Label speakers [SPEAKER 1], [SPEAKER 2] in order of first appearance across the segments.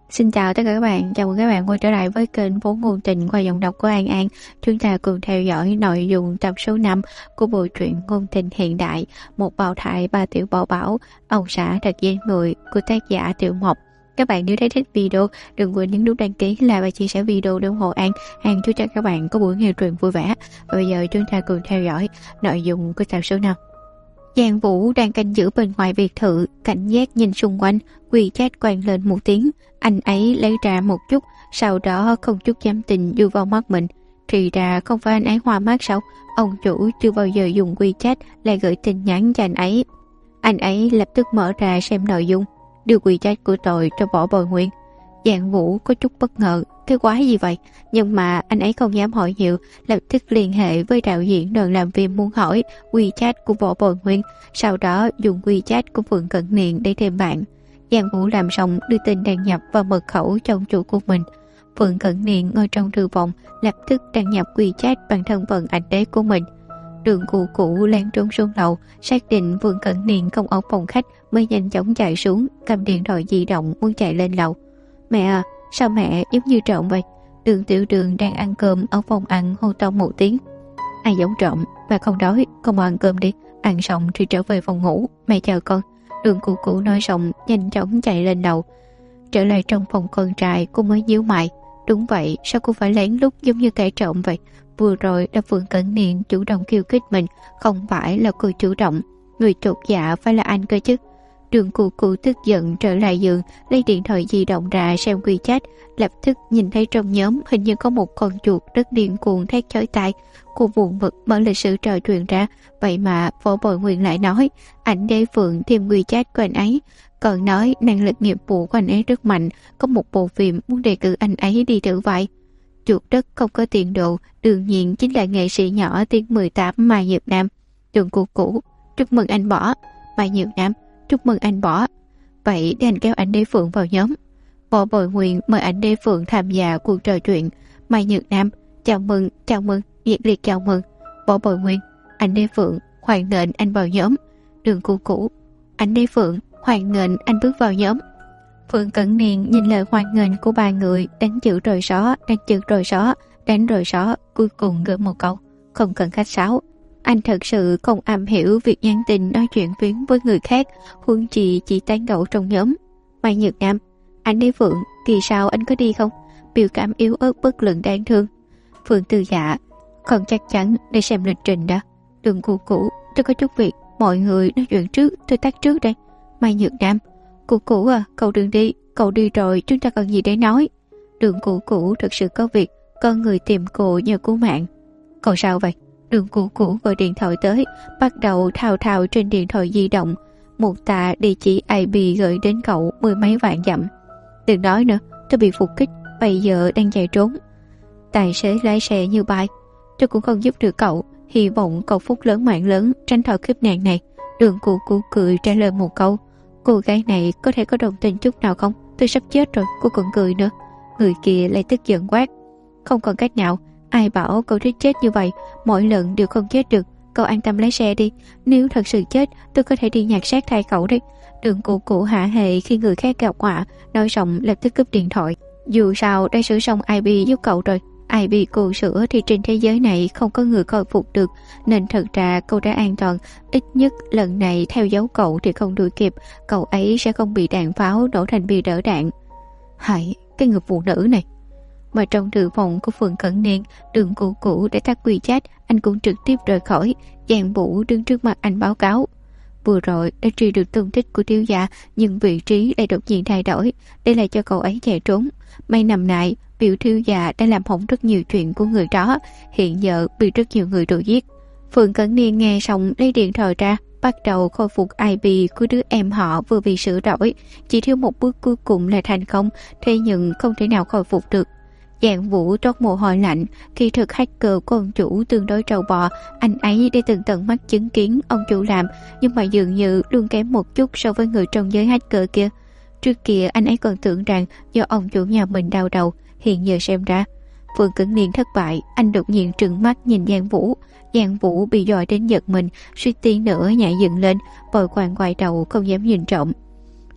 [SPEAKER 1] Xin chào tất cả các bạn, chào mừng các bạn quay trở lại với kênh Vốn Ngôn Tình qua giọng đọc của An An. Chúng ta cùng theo dõi nội dung tập số 5 của bộ truyện ngôn tình hiện đại Một bào thai ba tiểu bảo bảo, ông xã đặt danh người của tác giả Tiểu Mộc. Các bạn nếu thấy thích video, đừng quên nhấn nút đăng ký, like và chia sẻ video để ủng hộ An. An chúc cho các bạn có buổi nghe truyện vui vẻ. Và bây giờ chúng ta cùng theo dõi nội dung của tập số 5. Giang Vũ đang canh giữ bên ngoài biệt thự, cảnh giác nhìn xung quanh, WeChat quang lên một tiếng. Anh ấy lấy ra một chút, sau đó không chút dám tin đưa vào mắt mình. Thì ra không phải anh ấy hoa mắt sao? Ông chủ chưa bao giờ dùng WeChat lại gửi tin nhắn cho anh ấy. Anh ấy lập tức mở ra xem nội dung, đưa WeChat của tôi cho Võ Bồi Nguyên. Giang Vũ có chút bất ngờ, cái quái gì vậy? Nhưng mà anh ấy không dám hỏi nhiều, lập tức liên hệ với đạo diễn đoàn làm phim muốn hỏi WeChat của Võ Bồi Nguyên, sau đó dùng WeChat của Phượng Cận Niên để thêm bạn. Giang Vũ làm xong đưa tin đăng nhập vào mật khẩu cho ông chủ của mình. Phượng Cận Niên ngồi trong thư phòng, lập tức đăng nhập WeChat bằng thân phận ảnh đế của mình. Đường cụ cụ lén trốn xuống lầu, xác định Phượng Cận Niên không ở phòng khách mới nhanh chóng chạy xuống, cầm điện thoại di động muốn chạy lên lầu. Mẹ à, sao mẹ giống như trộm vậy? Đường Tiểu Đường đang ăn cơm ở phòng ăn hô to một tiếng. Ai giống trộm? Bà không đói, con ăn cơm đi. Ăn xong thì trở về phòng ngủ, mẹ chờ con. Đường cụ cụ nói xong nhanh chóng chạy lên lầu. Trở lại trong phòng con trai, cô mới nhíu mày. Đúng vậy, sao cô phải lén lút giống như kẻ trộm vậy? Vừa rồi là Phượng Cẩn Niên chủ động khiêu khích mình, không phải là cô chủ động. Người chột dạ phải là anh cơ chứ. Đường cụ cụ tức giận trở lại giường, lấy điện thoại di động ra xem WeChat, lập tức nhìn thấy trong nhóm hình như có một con chuột rất điên cuồng thét chói tai. Cô buồn bực mở lịch sử trò chuyện ra, vậy mà Võ Bồi Nguyên lại nói ảnh đế Phượng thêm WeChat của anh ấy, còn nói năng lực nghiệp vụ của anh ấy rất mạnh, có một bộ phim muốn đề cử anh ấy đi thử vai. Chuột đất không có tiền đồ, đương nhiên chính là nghệ sĩ nhỏ tiếng 18 Mai Nhược Nam. Đường cụ cụ, chúc mừng anh Bỏ. Mai Nhược Nam, chúc mừng anh Bỏ. Vậy để anh kéo ảnh đế Phượng vào nhóm. Võ Bồi Nguyên mời ảnh đế Phượng tham gia cuộc trò chuyện. Mai Nhược Nam, chào mừng, nhiệt liệt chào mừng. Võ Bồi Nguyên, ảnh đế Phượng, hoan nghênh anh vào nhóm. Đường cụ cụ, ảnh đế Phượng, hoan nghênh anh bước vào nhóm. Phượng Cẩn Niên nhìn lời hoan nghênh của ba người, đánh chữ rồi xóa, đánh chữ rồi xóa, đánh rồi xóa, cuối cùng gửi một câu, không cần khách sáo. Anh thật sự không am hiểu việc nhắn tin nói chuyện phiếm với người khác, huống chi chỉ tán gẫu trong nhóm. Mai Nhược Nam, anh đế Phượng, kỳ sau anh có đi không? Biểu cảm yếu ớt bất lực đáng thương. Phượng Tư Dạ, không chắc chắn, để xem lịch trình đã. Đường cụ cụ, tôi có chút việc, mọi người nói chuyện trước, tôi tắt trước đây. Mai Nhược Nam, cụ cụ à, cậu đừng đi, cậu đi rồi chúng ta còn gì để nói. Đường cụ cụ thật sự có việc, con người tìm cô nhờ cứu mạng. Cậu sao vậy? Đường cụ cụ gọi điện thoại tới, bắt đầu thao thao trên điện thoại di động. Một tà địa chỉ IP gửi đến cậu 10 mấy vạn dặm. Đừng nói nữa, tôi bị phục kích, bây giờ đang chạy trốn. Tài xế lái xe như bay. Tôi cũng không giúp được cậu, hy vọng cậu phúc lớn mạng lớn tránh khỏi kiếp nạn này. Đường cụ cụ cười trả lời một câu. Cô gái này có thể có đồng tình chút nào không? Tôi sắp chết rồi, cô còn cười nữa. Người kia lại tức giận quát. Không còn cách nào, ai bảo cậu thích chết như vậy, mỗi lần đều không chết được. Cậu an tâm lái xe đi, nếu thật sự chết tôi có thể đi nhặt xác thay cậu đấy. Đường cụ cụ hạ hệ khi người khác gặp họa, nói xong lập tức cúp điện thoại. Dù sao đã sửa xong IP giúp cậu rồi, IP cô sửa thì trên thế giới này không có người khôi phục được, nên thật ra cậu đã an toàn. Ít nhất lần này theo dấu cậu thì không đuổi kịp, cậu ấy sẽ không bị đạn pháo nổ thành bia đỡ đạn. Hãy, cái người phụ nữ này. Mà trong thư phòng của Phượng Cẩn Niên, đường cụ cụ để tắt WeChat, anh cũng trực tiếp rời khỏi. Giang Vũ đứng trước mặt anh báo cáo. Vừa rồi đã truy được tung tích của thiếu gia, nhưng vị trí lại đột nhiên thay đổi, để lại cho cậu ấy chạy trốn. May nằm nại, biểu thiếu gia đã làm hỏng rất nhiều chuyện của người đó, hiện giờ bị rất nhiều người đuổi giết. Phượng Cẩn Niên nghe xong lấy điện thoại ra, bắt đầu khôi phục IP của đứa em họ vừa bị sửa đổi, chỉ thiếu một bước cuối cùng là thành công, thế nhưng không thể nào khôi phục được. Giang Vũ toát mồ hôi lạnh, khi thực hacker của ông chủ tương đối trâu bò, anh ấy đã từng tận mắt chứng kiến ông chủ làm, nhưng mà dường như luôn kém một chút so với người trong giới hacker kia. Trước kia anh ấy còn tưởng rằng do ông chủ nhà mình đau đầu, hiện giờ xem ra Phượng Cẩn Niên thất bại. Anh đột nhiên trừng mắt nhìn Giang Vũ. Giang Vũ bị dọa đến giật mình, suýt tí nữa nhảy dựng lên, vội vàng quay đầu không dám nhìn trộm.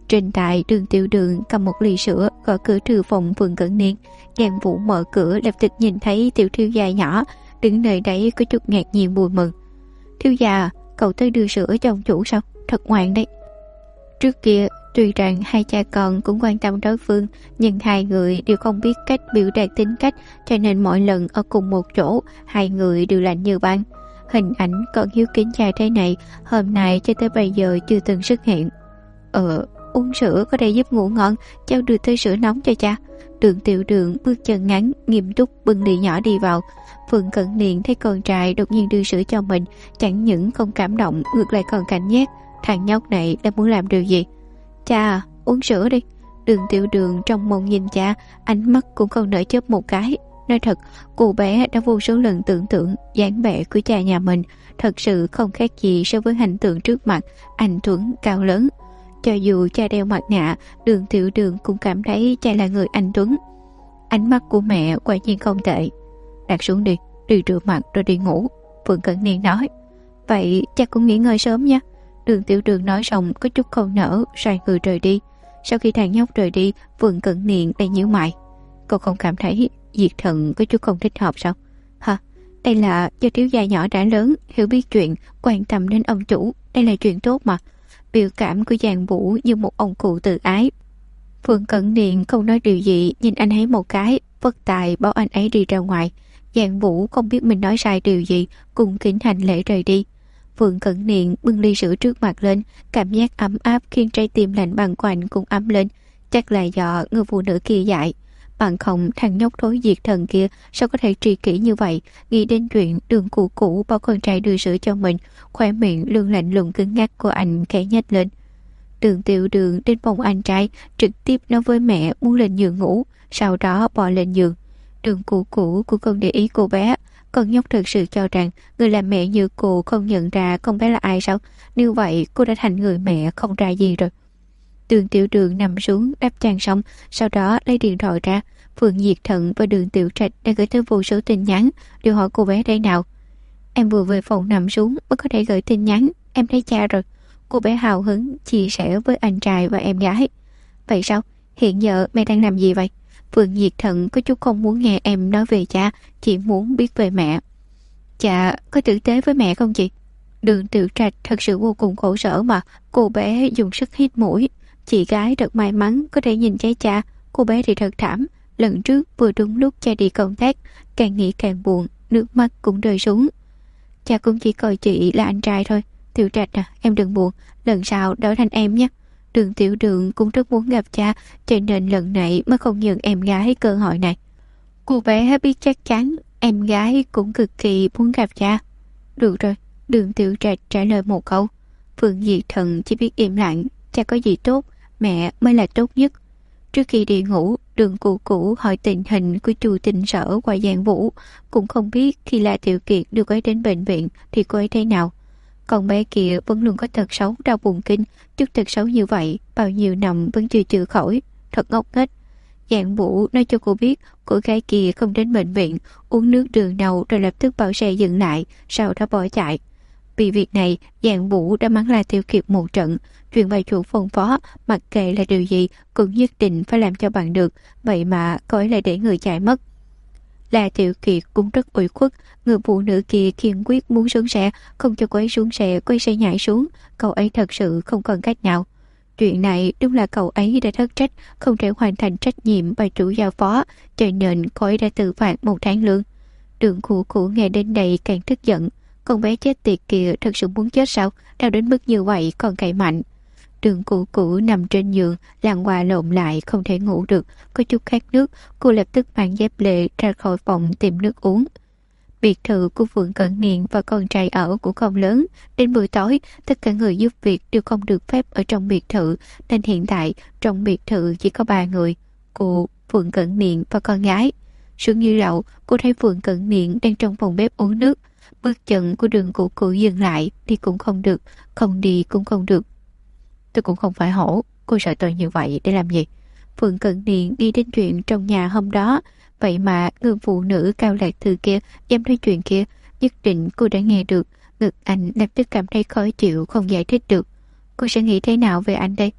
[SPEAKER 1] Trên tại Đường Tiểu Đường cầm một ly sữa gõ cửa thư phòng Phượng Cẩn Niên. Giang Vũ mở cửa lập tức nhìn thấy tiểu thiếu gia nhỏ đứng nơi đấy có chút ngạc nhiên vui mừng. Thiếu gia, cậu tới đưa sữa cho ông chủ sao? Thật ngoan đấy. Trước kia tuy rằng hai cha con cũng quan tâm đối phương, nhưng hai người đều không biết cách biểu đạt tính cách, cho nên mỗi lần ở cùng một chỗ hai người đều lạnh như băng. Hình ảnh còn hiếu kính cha thế này hôm nay cho tới bây giờ chưa từng xuất hiện. Uống sữa có thể giúp ngủ ngon, cháu đưa tới sữa nóng cho cha. Đường Tiểu Đường bước chân ngắn nghiêm túc bưng ly nhỏ đi vào. Phượng Cẩn Niên thấy con trai đột nhiên đưa sữa cho mình, chẳng những không cảm động ngược lại còn cảnh giác. Thằng nhóc này đã muốn làm điều gì? Cha, uống sữa đi. Đường Tiểu Đường trong mong nhìn cha, ánh mắt cũng không nở chớp một cái. Nói thật, cô bé đã vô số lần tưởng tượng dáng vẻ của cha nhà mình thật sự không khác gì so với hình tượng trước mặt, anh tuấn cao lớn. Cho dù cha đeo mặt nạ, Đường Tiểu Đường cũng cảm thấy cha là người anh tuấn. Ánh mắt của mẹ quả nhiên không tệ. Đặt xuống đi rửa mặt rồi đi ngủ, Phượng Cẩn Niên nói. Vậy cha cũng nghỉ ngơi sớm nha. Đường Tiểu Đường nói xong có chút không nở, xoay người rời đi. Sau khi thằng nhóc rời đi, Phượng Cẩn Niên lại nhíu mày. Cô không cảm thấy Diệt Thần có chút không thích hợp sao? Hả? Đây là do thiếu gia nhỏ đã lớn, hiểu biết chuyện, quan tâm đến ông chủ. Đây là chuyện tốt mà. Biểu cảm của Giang Vũ như một ông cụ tự ái. Phượng Cẩn Niên không nói điều gì, nhìn anh ấy một cái, vất tài bảo anh ấy đi ra ngoài. Giang Vũ không biết mình nói sai điều gì, cùng kính hành lễ rời đi. Phượng Cẩn Niên bưng ly sữa trước mặt lên, cảm giác ấm áp khiến trái tim lạnh băng của anh cũng ấm lên. Chắc là do người phụ nữ kia dạy. Bằng không thằng nhóc thối Diệt Thần kia sao có thể tri kỷ như vậy. Nghĩ đến chuyện Đường Cụ Cụ bảo con trai đưa sữa cho mình, khóe miệng lương lạnh lùng cứng ngắc của anh khẽ nhếch lên. Đường Tiểu Đường đến phòng anh trai, trực tiếp nói với mẹ muốn lên giường ngủ, sau đó bò lên giường. Đường Cụ Cụ cũng không để ý cô bé. Con nhóc thực sự cho rằng người làm mẹ như cô không nhận ra con bé là ai sao? Như vậy cô đã thành người mẹ không ra gì rồi. Đường Tiểu Đường nằm xuống đắp chăn xong, sau đó lấy điện thoại ra. Phượng Diệt Thần và Đường Tiểu Trạch đã gửi tới vô số tin nhắn, đều hỏi cô bé đây nào. Em vừa về phòng nằm xuống mới có thể gửi tin nhắn, em thấy cha rồi. Cô bé hào hứng chia sẻ với anh trai và em gái. Vậy sao? Hiện giờ mẹ đang làm gì vậy? Phượng Diệt Thần có chút không muốn nghe em nói về cha, chỉ muốn biết về mẹ. Cha có tử tế với mẹ không chị? Đường Tiểu Trạch thật sự vô cùng khổ sở mà. Cô bé dùng sức hít mũi. Chị gái thật may mắn có thể nhìn thấy cha. Cô bé thì thật thảm. Lần trước vừa đúng lúc cha đi công tác, càng nghĩ càng buồn, nước mắt cũng rơi xuống. Cha cũng chỉ coi chị là anh trai thôi. Tiểu Trạch à, em đừng buồn, lần sau đổi thành em nhé. Đường Tiểu Đường cũng rất muốn gặp cha, cho nên lần này mới không nhường em gái cơ hội này. Cô bé biết chắc chắn em gái cũng cực kỳ muốn gặp cha. Được rồi, Đường Tiểu Trạch trả lời một câu. Phượng Diệt Thần chỉ biết im lặng. Cha có gì tốt, mẹ mới là tốt nhất. Trước khi đi ngủ, Đường Cụ Cụ hỏi tình hình của Chu Tinh Sở qua Giang Vũ, cũng không biết khi La Tiểu Kiệt đưa cô ấy đến bệnh viện thì cô ấy thế nào. Con bé kia vẫn luôn có tật xấu đau bụng kinh, chút tật xấu như vậy bao nhiêu năm vẫn chưa chữa khỏi, thật ngốc nghếch. Giang Vũ nói cho cô biết cô gái kia không đến bệnh viện, uống nước đường đầu rồi lập tức bảo xe dừng lại, sau đó bỏ chạy. Vì việc này, Giang Vũ đã mắng La Tiểu Kiệt một trận, chuyện bà chủ phân phó, mặc kệ là điều gì, cũng nhất định phải làm cho bằng được, vậy mà cô ấy lại để người chạy mất. La Tiểu Kiệt cũng rất ủy khuất, người phụ nữ kia kiên quyết muốn xuống xe, không cho cô ấy xuống xe, quay xe nhảy xuống, cậu ấy thật sự không còn cách nào. Chuyện này đúng là cậu ấy đã thất trách, không thể hoàn thành trách nhiệm bà chủ giao phó, cho nên cô ấy đã tự phạt 1 tháng lương. Đường Cụ Cụ nghe đến đây càng tức giận. Con bé chết tiệt kia thật sự muốn chết sao? Đau đến mức như vậy còn cậy mạnh. Đường Cụ Cụ nằm trên giường, lăn qua lộn lại không thể ngủ được, có chút khát nước, cô lập tức mang dép lê ra khỏi phòng tìm nước uống. Biệt thự của Phượng Cẩn Niên và con trai ở cũng không lớn, đến buổi tối tất cả người giúp việc đều không được phép ở trong biệt thự, nên hiện tại trong biệt thự chỉ có 3 người, cô, Phượng Cẩn Niên và con gái. Xuống như lậu, cô thấy Phượng Cẩn Niên đang trong phòng bếp uống nước. Bước chân của Đường Cụ Cụ dừng lại, đi cũng không được, không đi cũng không được. Tôi cũng không phải hổ, cô sợ tôi như vậy để làm gì? Phượng Cẩn Niên đi đến chuyện trong nhà hôm đó, vậy mà người phụ nữ Cao Lạc Thư kia dám nói chuyện kia, nhất định cô đã nghe được. Ngực anh lập tức cảm thấy khó chịu, không giải thích được. Cô sẽ nghĩ thế nào về anh đây?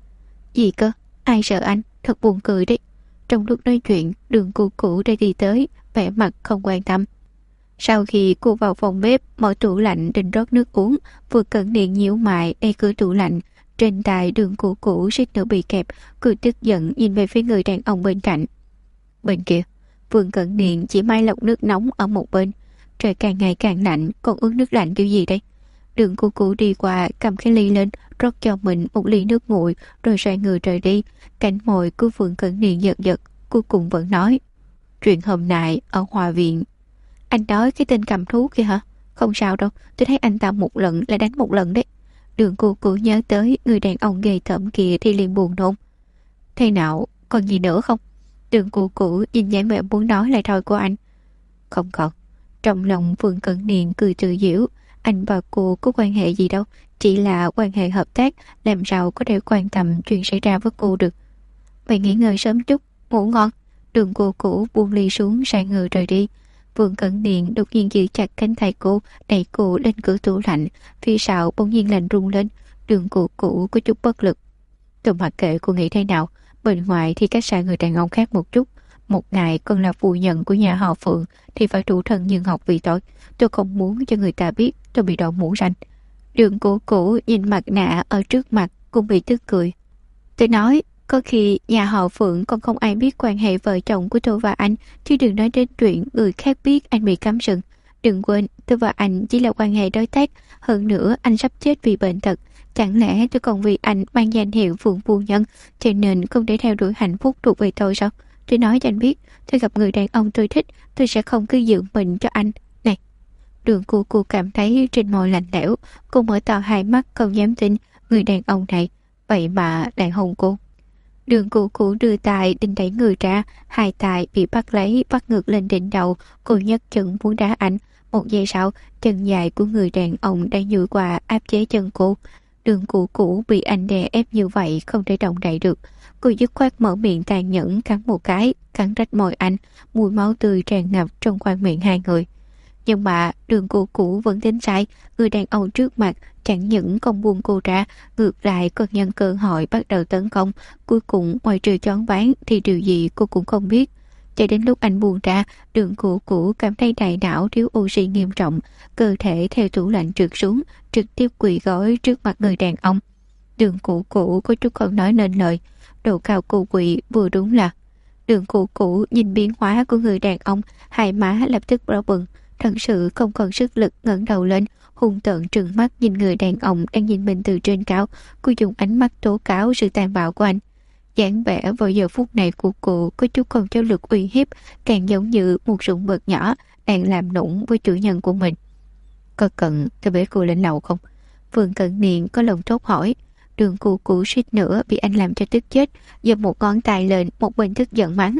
[SPEAKER 1] Gì cơ? Ai sợ anh? Thật buồn cười đấy. Trong lúc nói chuyện, Đường Cũ Cũ đã đi tới, vẻ mặt không quan tâm. Sau khi cô vào phòng bếp, mở tủ lạnh định rót nước uống, vừa cẩn điện nhíu mày đẩy cửa tủ lạnh. Trên tay Đường Cũ Cũ suýt nữa bị kẹp, cười tức giận nhìn về phía người đàn ông bên cạnh. Bên kia, Vương Cẩn Điện chỉ may lọc nước nóng ở một bên. Trời càng ngày càng lạnh, còn uống nước lạnh kiểu gì đây? Đường Cũ Cũ đi qua, cầm cái ly lên, rót cho mình một ly nước nguội, rồi xoay người rời đi. Cánh môi của Vương Cẩn Điện giật giật, cuối cùng vẫn nói: chuyện hôm nay ở Hòa Viện. Anh nói cái tên cầm thú kia hả? Không sao đâu, tôi thấy anh ta một lần là đánh một lần đấy. Đường Cũ Cũ nhớ tới người đàn ông ghê tởm kia thì liền buồn nôn. Thế nào, còn gì nữa không? Đường Cũ Cũ nhìn dáng vẻ muốn nói lại thôi của anh. Không còn. Trong lòng Vương Cẩn Niên cười tự giễu. Anh và cô có quan hệ gì đâu, chỉ là quan hệ hợp tác, làm sao có thể quan tâm chuyện xảy ra với cô được. Vậy nghỉ ngơi sớm chút, ngủ ngon. Đường Cũ Cũ buông ly xuống, xoay người rời đi. Vương Cẩn Niên đột nhiên giữ chặt cánh tay cô, đẩy cô lên cửa tủ lạnh. Phía sau bỗng nhiên lạnh rung lên. Đường Cũ Cũ có chút bất lực. Tôi mặc kệ cô nghĩ thế nào, bên ngoài thì cách xa người đàn ông khác một chút. Một ngày còn là phu nhân của nhà họ Phượng thì phải trụ thân nhưng học vì tôi không muốn cho người ta biết tôi bị đậu mũ ranh. Đường Cũ Cũ nhìn mặt nạ ở trước mặt cũng bị tức cười. Tôi nói, có khi nhà họ Phượng còn không ai biết quan hệ vợ chồng của tôi và anh, chứ đừng nói đến chuyện người khác biết anh bị cắm sừng. Đừng quên, tôi và anh chỉ là quan hệ đối tác, hơn nữa anh sắp chết vì bệnh tật. Chẳng lẽ tôi còn vì anh mang danh hiệu Phượng phu nhân, cho nên không để theo đuổi hạnh phúc thuộc về tôi sao? Tôi nói cho anh biết, tôi gặp người đàn ông tôi thích, tôi sẽ không cứ giữ mình cho anh. Này! Đường Cũ Cũ cảm thấy trên môi lạnh lẽo, cô mở to hai mắt không dám tin người đàn ông này, vậy mà lại hôn cô. Đường Cũ Cũ đưa tay định đẩy người ra, hai tay bị bắt lấy, bắt ngược lên đỉnh đầu, cô nhấc chân muốn đá anh. Một giây sau, chân dài của người đàn ông đang duỗi qua áp chế chân cô. Đường Cũ Cũ bị anh đè ép như vậy không thể động đậy được. Cô dứt khoát mở miệng tàn nhẫn cắn một cái, cắn rách môi anh, mùi máu tươi tràn ngập trong khoang miệng hai người. Nhưng mà Đường Cũ Cũ vẫn tính sai, người đàn ông trước mặt chẳng những không buông cô ra, ngược lại còn nhân cơ hội bắt đầu tấn công. Cuối cùng ngoài trừ choáng váng thì điều gì cô cũng không biết. Cho đến lúc anh buông ra, Đường Cũ Cũ cảm thấy đại não thiếu oxy nghiêm trọng, cơ thể theo tủ lạnh trượt xuống, trực tiếp quỳ gối trước mặt người đàn ông. Đường Cũ Cũ có chút không nói nên lời, độ cao cô quỳ vừa đúng là. Đường Cũ Cũ nhìn biến hóa của người đàn ông, hai má lập tức đỏ bừng, thật sự không còn sức lực ngẩng đầu lên, hung tợn trừng mắt nhìn người đàn ông đang nhìn mình từ trên cao. Cô dùng ánh mắt tố cáo sự tàn bạo của anh. Dáng vẻ vào giờ phút này của cô có chút không cho lực uy hiếp, càng giống như một sủng vật nhỏ đang làm nũng với chủ nhân của mình. Có cần tôi bế cô lên lầu không? Vương Cẩn Niên có lòng tốt hỏi. Đường Cũ Cũ suýt nữa bị anh làm cho tức chết, giơ một ngón tay lên, một bên tức giận mắng.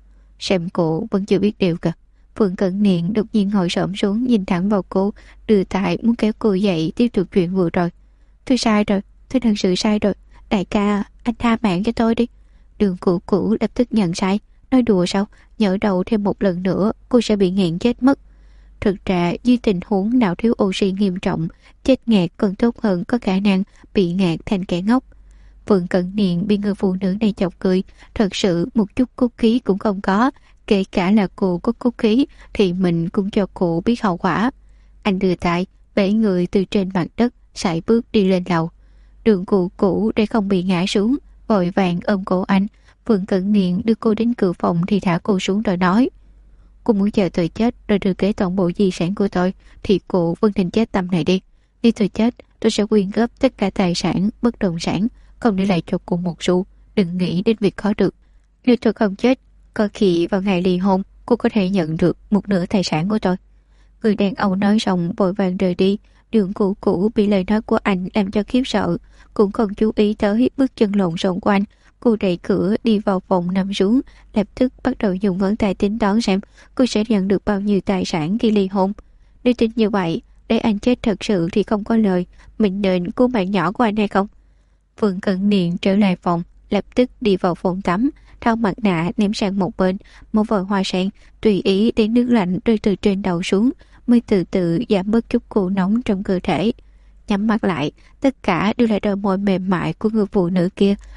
[SPEAKER 1] Xem cô vẫn chưa biết điều kìa. Vương Cẩn Niên đột nhiên ngồi xổm xuống nhìn thẳng vào cô, đưa tay muốn kéo cô dậy tiếp tục chuyện vừa rồi. Tôi sai rồi, tôi thật sự sai rồi. Đại ca, anh tha mạng cho tôi đi. Đường Cũ Cũ lập tức nhận sai. Nói đùa sao? Nhỡ đầu thêm một lần nữa cô sẽ bị nghẹn chết mất. Thực ra dưới tình huống nào thiếu oxy nghiêm trọng, chết nghẹt còn tốt hơn có khả năng bị ngạt thành kẻ ngốc. Vương Cẩn Niên bị người phụ nữ này chọc cười, thật sự một chút cốt khí cũng không có. Kể cả là cô có cốt khí thì mình cũng cho cô biết hậu quả. Anh đưa tay bẻ người từ trên mặt đất, sải bước đi lên lầu. Đường Cũ Cũ để không bị ngã xuống, vội vàng ôm cổ anh. Vương Cẩn Niên đưa cô đến cửa phòng thì thả cô xuống rồi nói: cô muốn chờ tôi chết rồi được kế toàn bộ di sản của tôi thì cô vân thành chết tâm này đi. Khi tôi chết, tôi sẽ quyên góp tất cả tài sản, bất động sản, không để lại cho cô một xu. Đừng nghĩ đến việc có được. Nếu tôi không chết, có khi vào ngày ly hôn cô có thể nhận được một nửa tài sản của tôi. Người đàn ông nói xong vội vàng rời đi. Đường Cũ Cũ bị lời nói của anh làm cho khiếp sợ, cũng không chú ý tới bước chân lộn xộn của anh. Cô đẩy cửa đi vào phòng nằm xuống, lập tức bắt đầu dùng ngón tay tính toán xem cô sẽ nhận được bao nhiêu tài sản khi ly hôn. Nếu tính như vậy, để anh chết thật sự thì không có lời, mình nên cứu mạng nhỏ của anh hay không? Vương Cẩn Niên trở lại phòng, lập tức đi vào phòng tắm, tháo mặt nạ ném sang một bên, một vòi hoa sen tùy ý để nước lạnh rơi từ trên đầu xuống, mới từ từ giảm bớt chút cô nóng trong cơ thể. Nhắm mắt lại, tất cả đều là đôi môi mềm mại của người phụ nữ kia,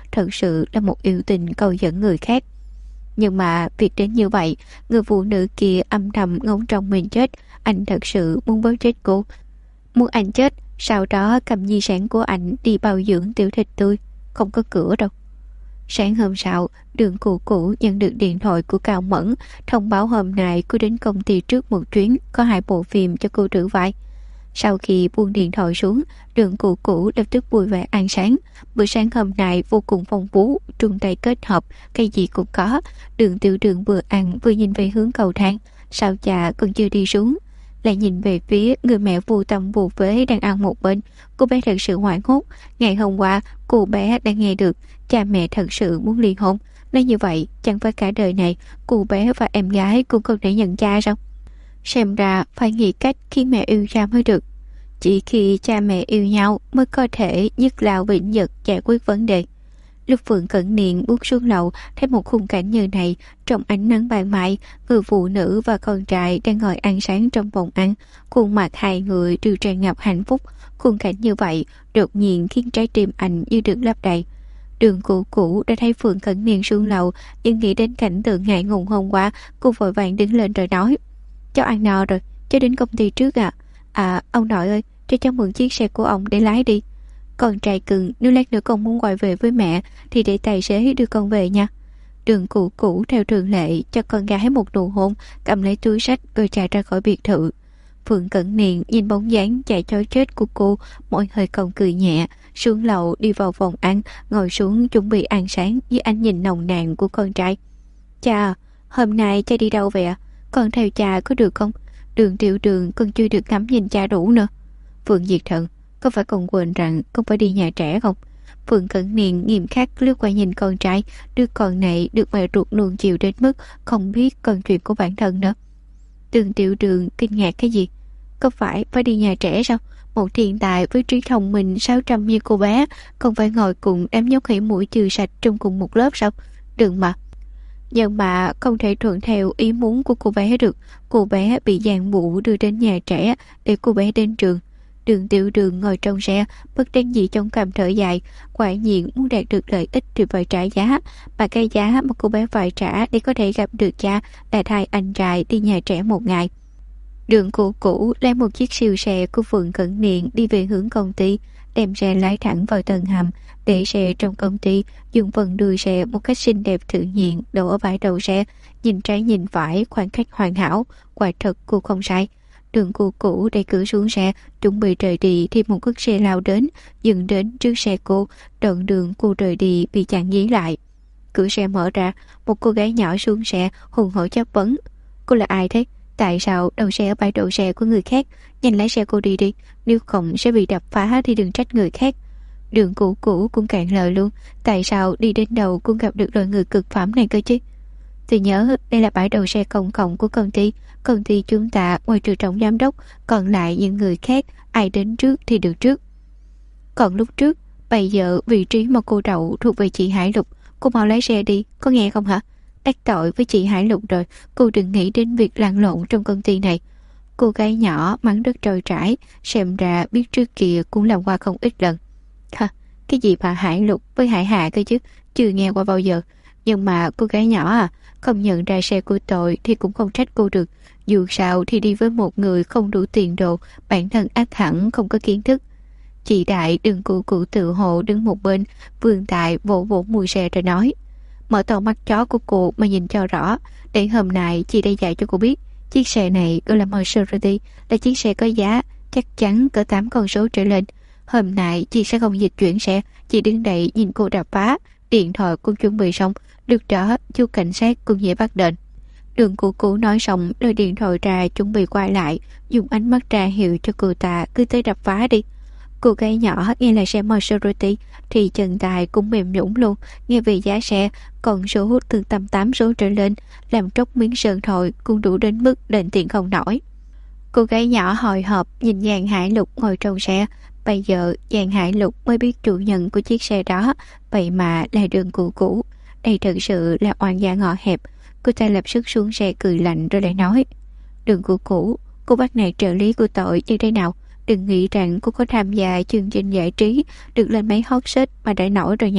[SPEAKER 1] thật sự là một yêu tình cầu dẫn người khác. Nhưng mà việc đến như vậy, người phụ nữ kia âm thầm ngóng trông mình chết. Anh thật sự muốn bóp chết cô, muốn anh chết, sau đó cầm di sản của anh đi bảo dưỡng tiểu thịt tươi. Không có cửa đâu. Sáng hôm sau, Đường Cụ Cụ nhận được điện thoại của Cao Mẫn, thông báo hôm nay cô đến công ty trước một chuyến, có 2 bộ phim cho cô thử vai. Sau khi buông điện thoại xuống, Đường Cụ Cụ lập tức vui vẻ ăn sáng. Bữa sáng hôm nay vô cùng phong phú, trung tây kết hợp, cái gì cũng có. Đường Tiểu Đường vừa ăn vừa nhìn về hướng cầu thang. Sao cha còn chưa đi xuống, lại nhìn về phía người mẹ vô tâm vô phế đang ăn một bên. Cô bé thật sự hoảng hốt. Ngày hôm qua cô bé đã nghe được cha mẹ thật sự muốn ly hôn. Nói như vậy chẳng phải cả đời này cô bé và em gái cũng không thể nhận cha sao? Xem ra phải nghĩ cách khi mẹ yêu cha mới được. Chỉ khi cha mẹ yêu nhau mới có thể nhất lao vĩnh vật giải quyết vấn đề. Lúc Phượng Cẩn Niên bước xuống lầu thấy một khung cảnh như này, trong ánh nắng ban mai, người phụ nữ và con trai đang ngồi ăn sáng trong phòng ăn, khuôn mặt hai người đều tràn ngập hạnh phúc. Khung cảnh như vậy đột nhiên khiến trái tim anh như được lấp đầy. Đường Cụ Cụ đã thấy Phượng Cẩn Niên xuống lầu, nhưng nghĩ đến cảnh tượng ngại ngùng hôm qua, cô vội vàng đứng lên rồi nói: "Cháu ăn no rồi, cháu đến công ty trước ạ." "À, ông nội ơi, cho cháu mượn chiếc xe của ông để lái đi." "Con trai cưng, nếu lát nữa con muốn quay về với mẹ thì để tài xế đưa con về nha." Đường Cụ Cụ theo thường lệ cho con gái một nụ hôn, cầm lấy túi sách rồi chạy ra khỏi biệt thự. Phượng Cẩn Niên nhìn bóng dáng chạy chối chết của cô, mỗi hơi còn cười nhẹ, xuống lầu đi vào phòng ăn, ngồi xuống chuẩn bị ăn sáng với ánh nhìn nồng nàn của con trai. "Cha, hôm nay cha đi đâu vậy ạ? Con theo cha có được không? Đường Tiểu Đường con chưa được ngắm nhìn cha đủ nữa." "Phượng Diệt Thần, có phải con quên rằng con phải đi nhà trẻ không?" Phượng Cẩn Niên nghiêm khắc lướt qua nhìn con trai, đứa con này được mẹ ruột nuông chiều đến mức không biết con chuyện của bản thân nữa. Đường Tiểu Đường kinh ngạc cái gì? Có phải đi nhà trẻ sao? Một thiên tài với trí thông minh 600 như cô bé, không phải ngồi cùng đám nhóc khỉ mũi trừ sạch trong cùng một lớp sao? Đừng mà. Nhưng mà không thể thuận theo ý muốn của cô bé được. Cô bé bị giàn bụ đưa đến nhà trẻ để cô bé đến trường. Đường Tiểu Đường ngồi trong xe, bất đắc dĩ trong cầm thở dài. Quả nhiên muốn đạt được lợi ích thì phải trả giá, mà cái giá mà cô bé phải trả để có thể gặp được cha là thay anh trai đi nhà trẻ một ngày. Đường Cụ Cụ lấy một chiếc siêu xe của Phượng Cẩn Niên đi về hướng công ty, đem xe lái thẳng vào tầng hầm, để xe trong công ty, dùng phần đuôi xe một cách xinh đẹp tự nhiên đổ ở bãi đậu xe, nhìn trái nhìn phải, khoảng cách hoàn hảo, quả thật cô không sai. Đường Cụ Cụ đẩy cửa xuống xe, chuẩn bị rời đi thì một chiếc xe lao đến, dừng đến trước xe cô. Đoạn đường cô rời đi bị chặn dí lại. Cửa xe mở ra, một cô gái nhỏ xuống xe, hùng hổ chất vấn: "Cô là ai thế? Tại sao đậu xe ở bãi đậu xe của người khác? Nhanh lái xe cô đi đi, nếu không sẽ bị đập phá thì đừng trách người khác." Đường Cụ Cụ cũng cạn lời luôn. Tại sao đi đến đâu cũng gặp được loại người cực phẩm này cơ chứ? "Tôi nhớ đây là bãi đậu xe công cộng của công ty chúng ta, ngoài trừ tổng giám đốc, còn lại những người khác ai đến trước thì được trước. Còn lúc trước, bây giờ vị trí mà cô đậu thuộc về chị Hải Lục. Cô mau lái xe đi, có nghe không hả? Đắc tội với chị Hải Lục rồi, cô đừng nghĩ đến việc lăn lộn trong công ty này." Cô gái nhỏ mắng rất trôi chảy, xem ra biết trước kia cũng làm qua không ít lần. "Ha, cái gì mà Hải Lục với Hải Hạ cơ chứ, chưa nghe qua bao giờ." Nhưng mà cô gái nhỏ à, không nhận ra xe của tội thì cũng không trách cô được. Dù sao thì đi với một người không đủ tiền đồ, bản thân ác hẳn không có kiến thức. Chị Đại Đường Cụ Cụ tự hộ đứng một bên, Vương Tài vỗ vỗ mùi xe rồi nói: "Mở to mắt chó của cô mà nhìn cho rõ, để hôm nay chị đây dạy cho cô biết. Chiếc xe này gọi là Maserati, là chiếc xe có giá chắc chắn cỡ 8 con số trở lên. Hôm nay chị sẽ không dịch chuyển xe, chị đứng đậy nhìn cô đập phá. Điện thoại cũng chuẩn bị xong, lúc đó chú cảnh sát cũng dễ bắt đền." Đường Cụ Cụ nói xong lôi điện thoại ra chuẩn bị quay lại, dùng ánh mắt ra hiệu cho cô ta cứ tới đập phá đi. Cô gái nhỏ nghe là xe Maserati thì chân tay cũng mềm nhũn luôn. Nghe về giá xe, con số từ tầm 8 số trở lên, làm tróc miếng sơn thổi cũng đủ đến mức đền tiền không nổi. Cô gái nhỏ hồi hộp nhìn Giang Hải Lục ngồi trong xe. Bây giờ Giang Hải Lục mới biết chủ nhân của chiếc xe đó, vậy mà là Đường Cụ Cụ. Đây thật sự là oan gia ngõ hẹp. Cô ta lập sức xuống xe cười lạnh rồi lại nói: "Đường Cụ Cụ, cô bắt nạt trợ lý của tội như thế nào? Đừng nghĩ rằng cô có tham gia chương trình giải trí được lên máy hot search mà đã nổi rồi nha.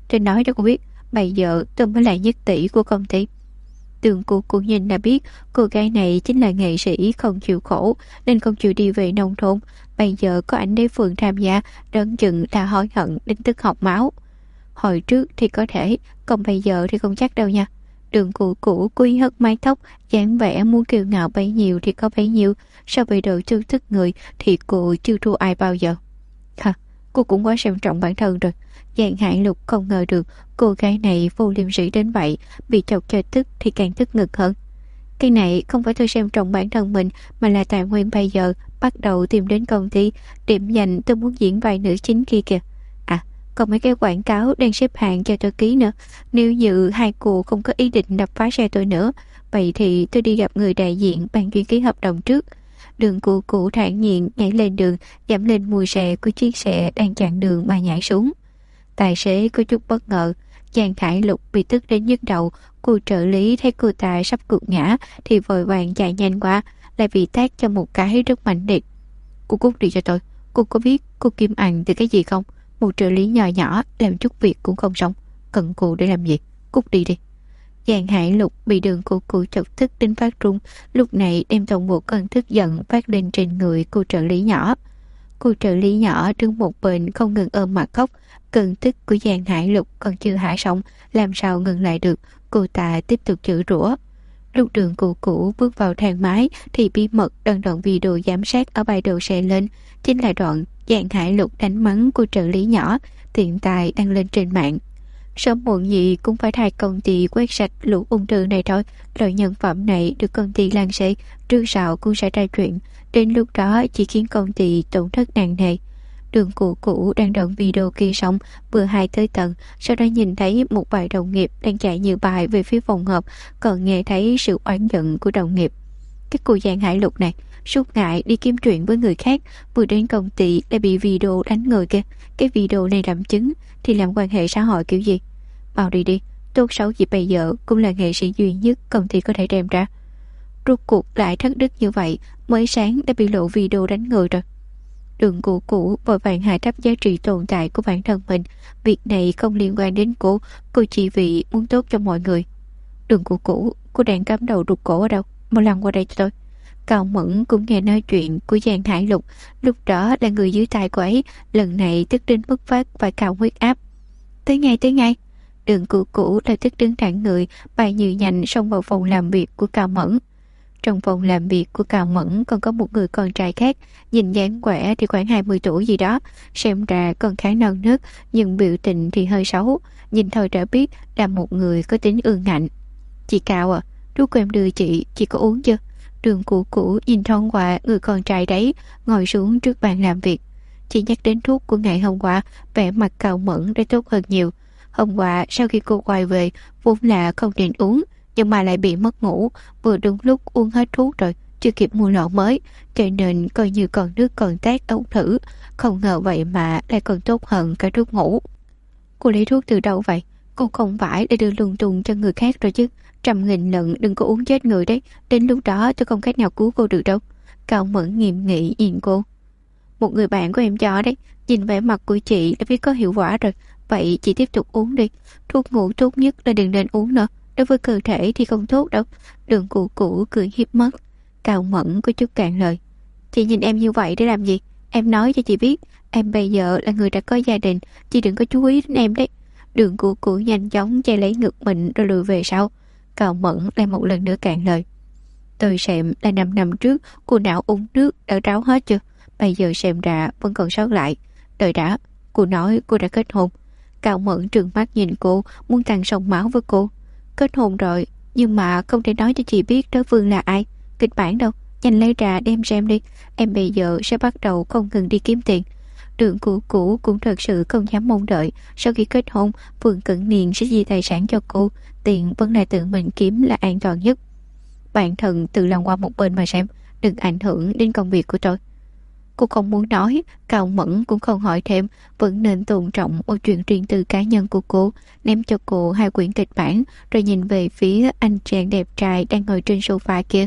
[SPEAKER 1] Tôi nói cho cô biết, bây giờ tôi mới là nhất tỷ của công ty. Đường cô nhìn đã biết cô gái này chính là nghệ sĩ không chịu khổ nên không chịu đi về nông thôn. Bây giờ có ảnh đế Phượng tham gia, đơn chừng là hối hận đến tức học máu. Hồi trước thì có thể, còn bây giờ thì không chắc đâu nha. Đường cũ cúi hất mái tóc, dáng vẻ muốn kiêu ngạo bấy nhiêu thì có bấy nhiêu. So với độ trêu tức người thì cô chưa thua ai bao giờ. Hả, cô cũng quá xem trọng bản thân rồi. Giang Hải Lục không ngờ được cô gái này vô liêm sỉ đến vậy, bị chọc cho tức thì càng tức ngực hơn. Cái này không phải tôi xem trọng bản thân mình, mà là Tài Nguyên bây giờ bắt đầu tìm đến công ty, điểm danh tôi muốn diễn vai nữ chính kia kìa. À, còn mấy cái quảng cáo đang xếp hàng cho tôi ký nữa. Nếu như hai cô không có ý định đập phá xe tôi nữa, vậy thì tôi đi gặp người đại diện bàn chuyện ký hợp đồng trước. Đường cụ thản nhiên nhảy lên đường, giảm lên mùi xe của chiếc xe đang chặn đường mà nhảy xuống. Tài xế có chút bất ngờ. Giang Hải Lục bị tức đến nhức đầu. Cô trợ lý thấy cô ta sắp gục ngã thì vội vàng chạy nhanh qua, lại bị tát cho một cái rất mạnh liệt. Cô cút đi cho tôi. Cô có biết cô Kim ăn từ cái gì không? Một trợ lý nhỏ nhỏ làm chút việc cũng không xong. Cần cô để làm gì? Cút đi đi. Giang Hải Lục bị đường cụ chọc tức đến phát run, lúc này đem toàn bộ cơn tức giận phát lên trên người cô trợ lý nhỏ. Cô trợ lý nhỏ đứng một bên không ngừng ôm mặt khóc. Cơn tức của Giang Hải Lục còn chưa hạ xong, làm sao ngừng lại được. Cô ta tiếp tục chửi rủa. Lúc đường cũ bước vào thang máy thì bí mật đăng đoạn video giám sát ở bãi đậu xe lên. Chính là đoạn Giang Hải Lục đánh mắng cô trợ lý nhỏ, hiện tại đăng lên trên mạng. Sớm muộn gì cũng phải thay công ty quét sạch lũ ung thư này thôi. Loại nhân phẩm này được công ty lan xê, trước sau cũng sẽ ra chuyện. Đến lúc đó chỉ khiến công ty tổn thất nặng nề. Đường cũ đang đoạn video kia xong, vừa hai tới tận, sau đó nhìn thấy một vài đồng nghiệp đang chạy như bài về phía phòng họp, còn nghe thấy sự oán giận của đồng nghiệp. Cái cô Giang Hải Lục này suốt ngày đi kiếm chuyện với người khác, vừa đến công ty đã bị video đánh người kia. Cái video này làm chứng thì làm quan hệ xã hội kiểu gì? Bảo đi đi, tốt xấu gì bây giờ cũng là nghệ sĩ duy nhất công ty có thể đem ra. Rốt cuộc lại thất đức như vậy, mới sáng đã bị lộ video đánh người rồi. Đường cũ vội vàng hạ thấp giá trị tồn tại của bản thân mình. Việc này không liên quan đến cô chỉ vì muốn tốt cho mọi người. Đường cũ, cô đang cắm đầu rụt cổ ở đâu? Mau lăn qua đây cho tôi. Cao Mẫn cũng nghe nói chuyện của Giang Hải Lục, lúc đó là người dưới tay cô ấy, lần này tức đến mức phát phải cao huyết áp. Tới ngay. Đường cũ lập tức đứng thẳng người, bay như nhanh xông vào phòng làm việc của Cao Mẫn. Trong phòng làm việc của Cao Mẫn còn có một người con trai khác, nhìn dáng vẻ thì khoảng 20 tuổi gì đó, xem ra còn khá non nớt, nhưng biểu tình thì hơi xấu, nhìn thôi đã biết là một người có tính ương ngạnh. Chị Cao à, thuốc của em đưa chị có uống chưa? Đường cũ nhìn thoáng qua người con trai đấy, ngồi xuống trước bàn làm việc. Chị nhắc đến thuốc của ngày hôm qua, vẻ mặt Cao Mẫn đã tốt hơn nhiều. Hôm qua sau khi cô quay về, vốn là không định uống, nhưng mà lại bị mất ngủ, vừa đúng lúc uống hết thuốc rồi, chưa kịp mua lọ mới, cho nên coi như còn nước còn tát ống thử. Không ngờ vậy mà lại còn tốt hơn cả thuốc ngủ. Cô lấy thuốc từ đâu vậy? Cô không phải để đưa lung tung cho người khác rồi chứ. 100.000 lần đừng có uống chết người đấy. Đến lúc đó tôi không cách nào cứu cô được đâu. Cao Mẫn nghiêm nghị nhìn cô. Một người bạn của em cho đấy. Nhìn vẻ mặt của chị đã biết có hiệu quả rồi. Vậy chị tiếp tục uống đi. Thuốc ngủ tốt nhất là đừng nên uống nữa. Đối với cơ thể thì không tốt đâu. Đường cũ cười hiếp mắt. Cao Mẫn có chút cạn lời. Chị nhìn em như vậy để làm gì? Em nói cho chị biết, em bây giờ là người đã có gia đình, chị đừng có chú ý đến em đấy. Đường cũ nhanh chóng che lấy ngực mình rồi lùi về sau. Cao Mẫn lại một lần nữa cạn lời. Tôi xem là 5 năm trước cô não uống nước đã ráo hết chưa? Bây giờ xem ra vẫn còn sót lại. Đợi đã, cô nói cô đã kết hôn. Cao Mẫn trừng mắt nhìn cô, muốn tăng sông máu với cô. Kết hôn rồi, nhưng mà không thể nói cho chị biết đối phương là ai. Kịch bản đâu, nhanh lấy ra đem xem đi. Em bây giờ sẽ bắt đầu không ngừng đi kiếm tiền. Đường cũ cũng thật sự không dám mong đợi. Sau khi kết hôn, Phương Cẩn Niên sẽ chia tài sản cho cô. Tiền vẫn là tự mình kiếm là an toàn nhất. Bạn thân tự lòng qua một bên mà xem, đừng ảnh hưởng đến công việc của tôi. Cô không muốn nói, Cao Mẫn cũng không hỏi thêm, vẫn nên tôn trọng một chuyện riêng tư cá nhân của cô, ném cho cô 2 quyển kịch bản, rồi nhìn về phía anh chàng đẹp trai đang ngồi trên sofa kia.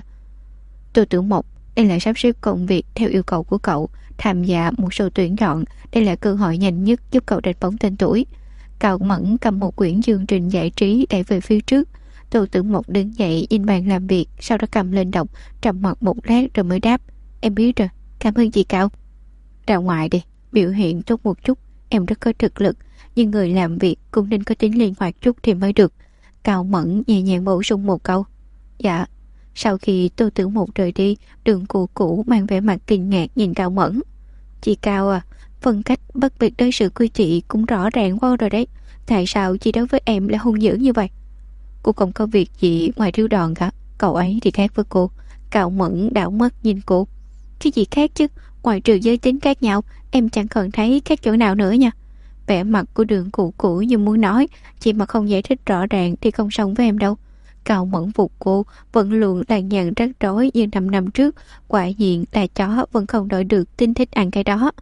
[SPEAKER 1] Tô Tử Mộc, đây là sắp xếp công việc theo yêu cầu của cậu, tham gia một số tuyển chọn, đây là cơ hội nhanh nhất giúp cậu đánh bóng tên tuổi. Cao Mẫn cầm một quyển chương trình giải trí đẩy về phía trước. Tô Tử Mộc đứng dậy nhìn bàn làm việc, sau đó cầm lên đọc, trầm mặc một lát rồi mới đáp. Em biết rồi, cảm ơn chị Cao. Ra ngoài đi, biểu hiện tốt một chút, em rất có thực lực, nhưng người làm việc cũng nên có tính linh hoạt chút thì mới được. Cao Mẫn nhẹ nhàng bổ sung một câu. Dạ. Sau khi Tô Tử Mộc rời đi, Đường Cụ Cũ mang vẻ mặt kinh ngạc nhìn Cao Mẫn. Chị Cao à, phân cách bất biệt đối xử của chị cũng rõ ràng quá rồi đấy. Tại sao chị đối với em lại hung dữ như vậy? Cô không có việc gì ngoài trêu đòn cả. Cậu ấy thì khác với cô. Cao Mẫn đảo mắt nhìn cô. Cái gì khác chứ? Ngoài trừ giới tính khác nhau, em chẳng còn thấy khác chỗ nào nữa nha. Vẻ mặt của Đường Cụ Cũ như muốn nói, chị mà không giải thích rõ ràng thì không sống với em đâu. Cao Mẫn vụt cô, vẫn luôn làn nhàn rắc rối như 5 năm trước. Quả nhiên là chó vẫn không đổi được tính thích ăn cái đó.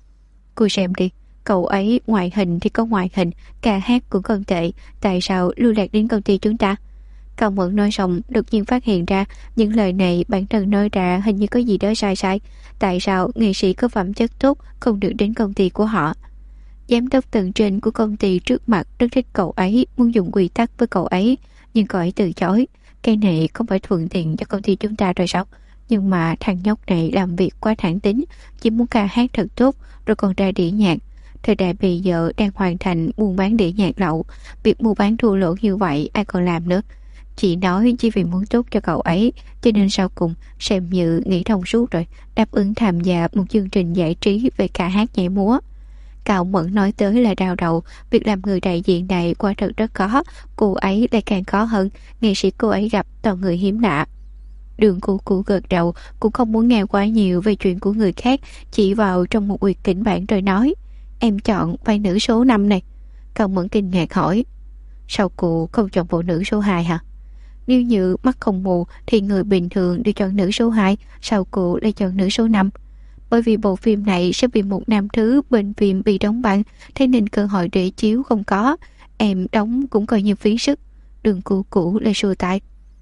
[SPEAKER 1] Cô xem đi, cậu ấy ngoại hình thì có ngoại hình, ca hát cũng không tệ, tại sao lưu lạc đến công ty chúng ta? Cao Mẫn nói xong đột nhiên phát hiện ra những lời này bản thân nói ra hình như có gì đó sai sai. Tại sao nghệ sĩ có phẩm chất tốt không được đến công ty của họ? Giám đốc tầng trên của công ty trước mặt rất thích cậu ấy, muốn dùng quy tắc với cậu ấy, nhưng cậu ấy từ chối. Cái này không phải thuận tiện cho công ty chúng ta rồi sao? Nhưng mà thằng nhóc này làm việc quá thẳng tính, chỉ muốn ca hát thật tốt rồi còn ra đĩa nhạc. Thời đại bây giờ đang hoàn thành buôn bán đĩa nhạc lậu, việc mua bán thua lỗ như vậy ai còn làm nữa. Chị nói chỉ vì muốn tốt cho cậu ấy, cho nên sau cùng xem như nghĩ thông suốt rồi, đáp ứng tham gia một chương trình giải trí về ca hát nhảy múa. Cao Mẫn nói tới là đau đầu, việc làm người đại diện này quả thật rất khó, cô ấy lại càng khó hơn, nghệ sĩ cô ấy gặp toàn người hiếm lạ. Đường Cụ Cũ gật đầu, cũng không muốn nghe quá nhiều về chuyện của người khác, chỉ vào trong một quyển kịch bản rồi nói. Em chọn vai nữ số 5 này. Cao Mẫn kinh ngạc hỏi. Sao cô không chọn bộ nữ số 2 hả? Nếu như mắt không mù thì người bình thường đều chọn nữ số 2, sao cô lại chọn nữ số 5? Bởi vì bộ phim này sẽ bị một nam thứ bên phim bị đóng băng, thế nên cơ hội để chiếu không có. Em đóng cũng coi như phí sức. Đường Cụ Cũ lại xua tay.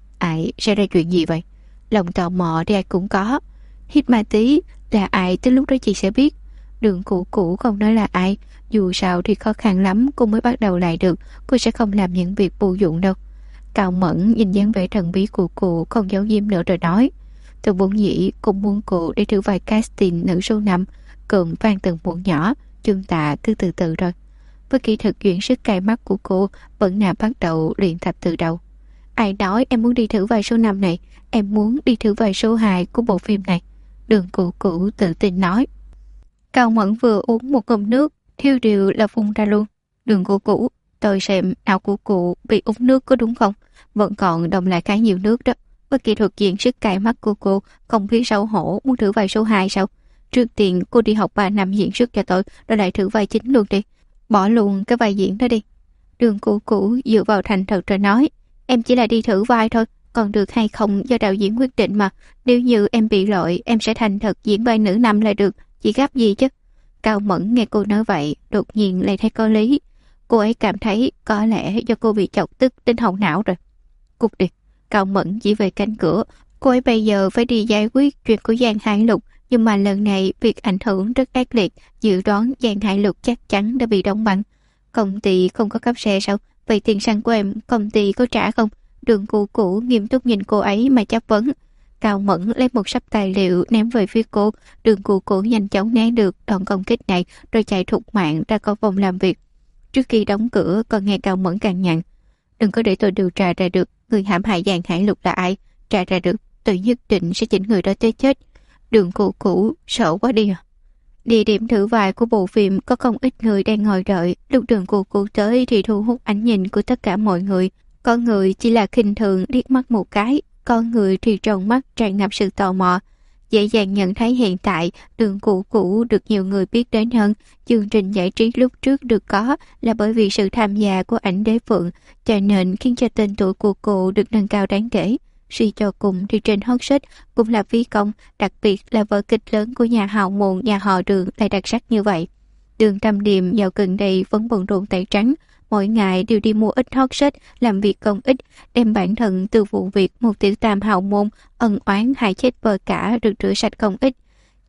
[SPEAKER 1] Ai sẽ ra chuyện gì vậy? Lòng tò mò thì ai cũng có. Hít ma tí là ai tới lúc đó chị sẽ biết. Đường Cụ Cũ không nói là ai, dù sao thì khó khăn lắm cô mới bắt đầu lại được, cô sẽ không làm những việc vô dụng đâu. Cao Mẫn nhìn dáng vẻ thần bí của cô không giấu diếm nữa rồi nói. Tôi vốn dĩ cũng muốn cô để thử vai casting nữ số 5 cùng Phan Từng Muộn nhỏ, chúng ta cứ từ từ rồi. Với kỹ thuật chuyển sức cay mắt của cô vẫn là bắt đầu luyện tập từ đầu. Ai nói em muốn đi thử vai số 5 này, em muốn đi thử vai số 2 của bộ phim này. Đường Cụ Cũ tự tin nói. Cao Mẫn vừa uống một ngụm nước, thiêu điều là phun ra luôn. Đường Cụ Cũ, tôi xem não của cụ bị uống nước có đúng không? Vẫn còn đồng lại khá nhiều nước đó. Với kỹ thuật diễn sức cay mắt của cô, không biết xấu hổ muốn thử vai số 2 sao? Trước tiên cô đi học 3 năm diễn xuất cho tôi, rồi lại thử vai chính luôn đi. Bỏ luôn cái vai diễn đó đi. Đường Cụ Cũ dựa vào thành thật rồi nói. Em chỉ là đi thử vai thôi, còn được hay không do đạo diễn quyết định mà. Nếu như em bị lỗi, em sẽ thành thật diễn vai nữ 5 là được. Chị gấp gì chứ? Cao Mẫn nghe cô nói vậy, đột nhiên lại thấy có lý. Cô ấy cảm thấy có lẽ do cô bị chọc tức đến hậu não rồi. Cút đi. Cao Mẫn chỉ về cánh cửa. Cô ấy bây giờ phải đi giải quyết chuyện của Giang Hải Lục, nhưng mà lần này việc ảnh hưởng rất ác liệt, dự đoán Giang Hải Lục chắc chắn đã bị đóng băng. Công ty không có cấp xe sao? Vậy tiền xăng của em công ty có trả không? Đường Cụ Cũ nghiêm túc nhìn cô ấy mà chất vấn. Cao Mẫn lấy một sắp tài liệu ném về phía cô. Đường Cụ Cũ nhanh chóng né được đòn công kích này rồi chạy thục mạng ra khỏi phòng làm việc. Trước khi đóng cửa còn nghe Cao Mẫn cằn nhằn. Đừng có để tôi điều tra ra được người hãm hại Giang Hải Lục là ai. Tra ra được tôi nhất định sẽ chỉnh người đó tới chết. Đường Cụ Cũ sợ quá đi à. Địa điểm thử vai của bộ phim có không ít người đang ngồi đợi. Lúc Đường Cụ Cũ tới thì thu hút ánh nhìn của tất cả mọi người. Có người chỉ là khinh thường liếc mắt một cái, có người thì trong mắt tràn ngập sự tò mò. Dễ dàng nhận thấy hiện tại Đường Cụ Cũ được nhiều người biết đến hơn. Chương trình giải trí lúc trước được có là bởi vì sự tham gia của Ảnh Đế Phượng, cho nên khiến cho tên tuổi của cô được nâng cao đáng kể. Suy cho cùng thì trên hot search cũng là phi công, đặc biệt là vở kịch lớn của nhà hào môn nhà họ Đường lại đặc sắc như vậy. Đường Tam Điềm dạo gần đây vẫn bận rộn tay trắng, mỗi ngày đều đi mua ít hot search, làm việc công ích, đem bản thân từ vụ việc một tiểu tam hào môn ân oán hại chết vợ cả được rửa sạch không ít.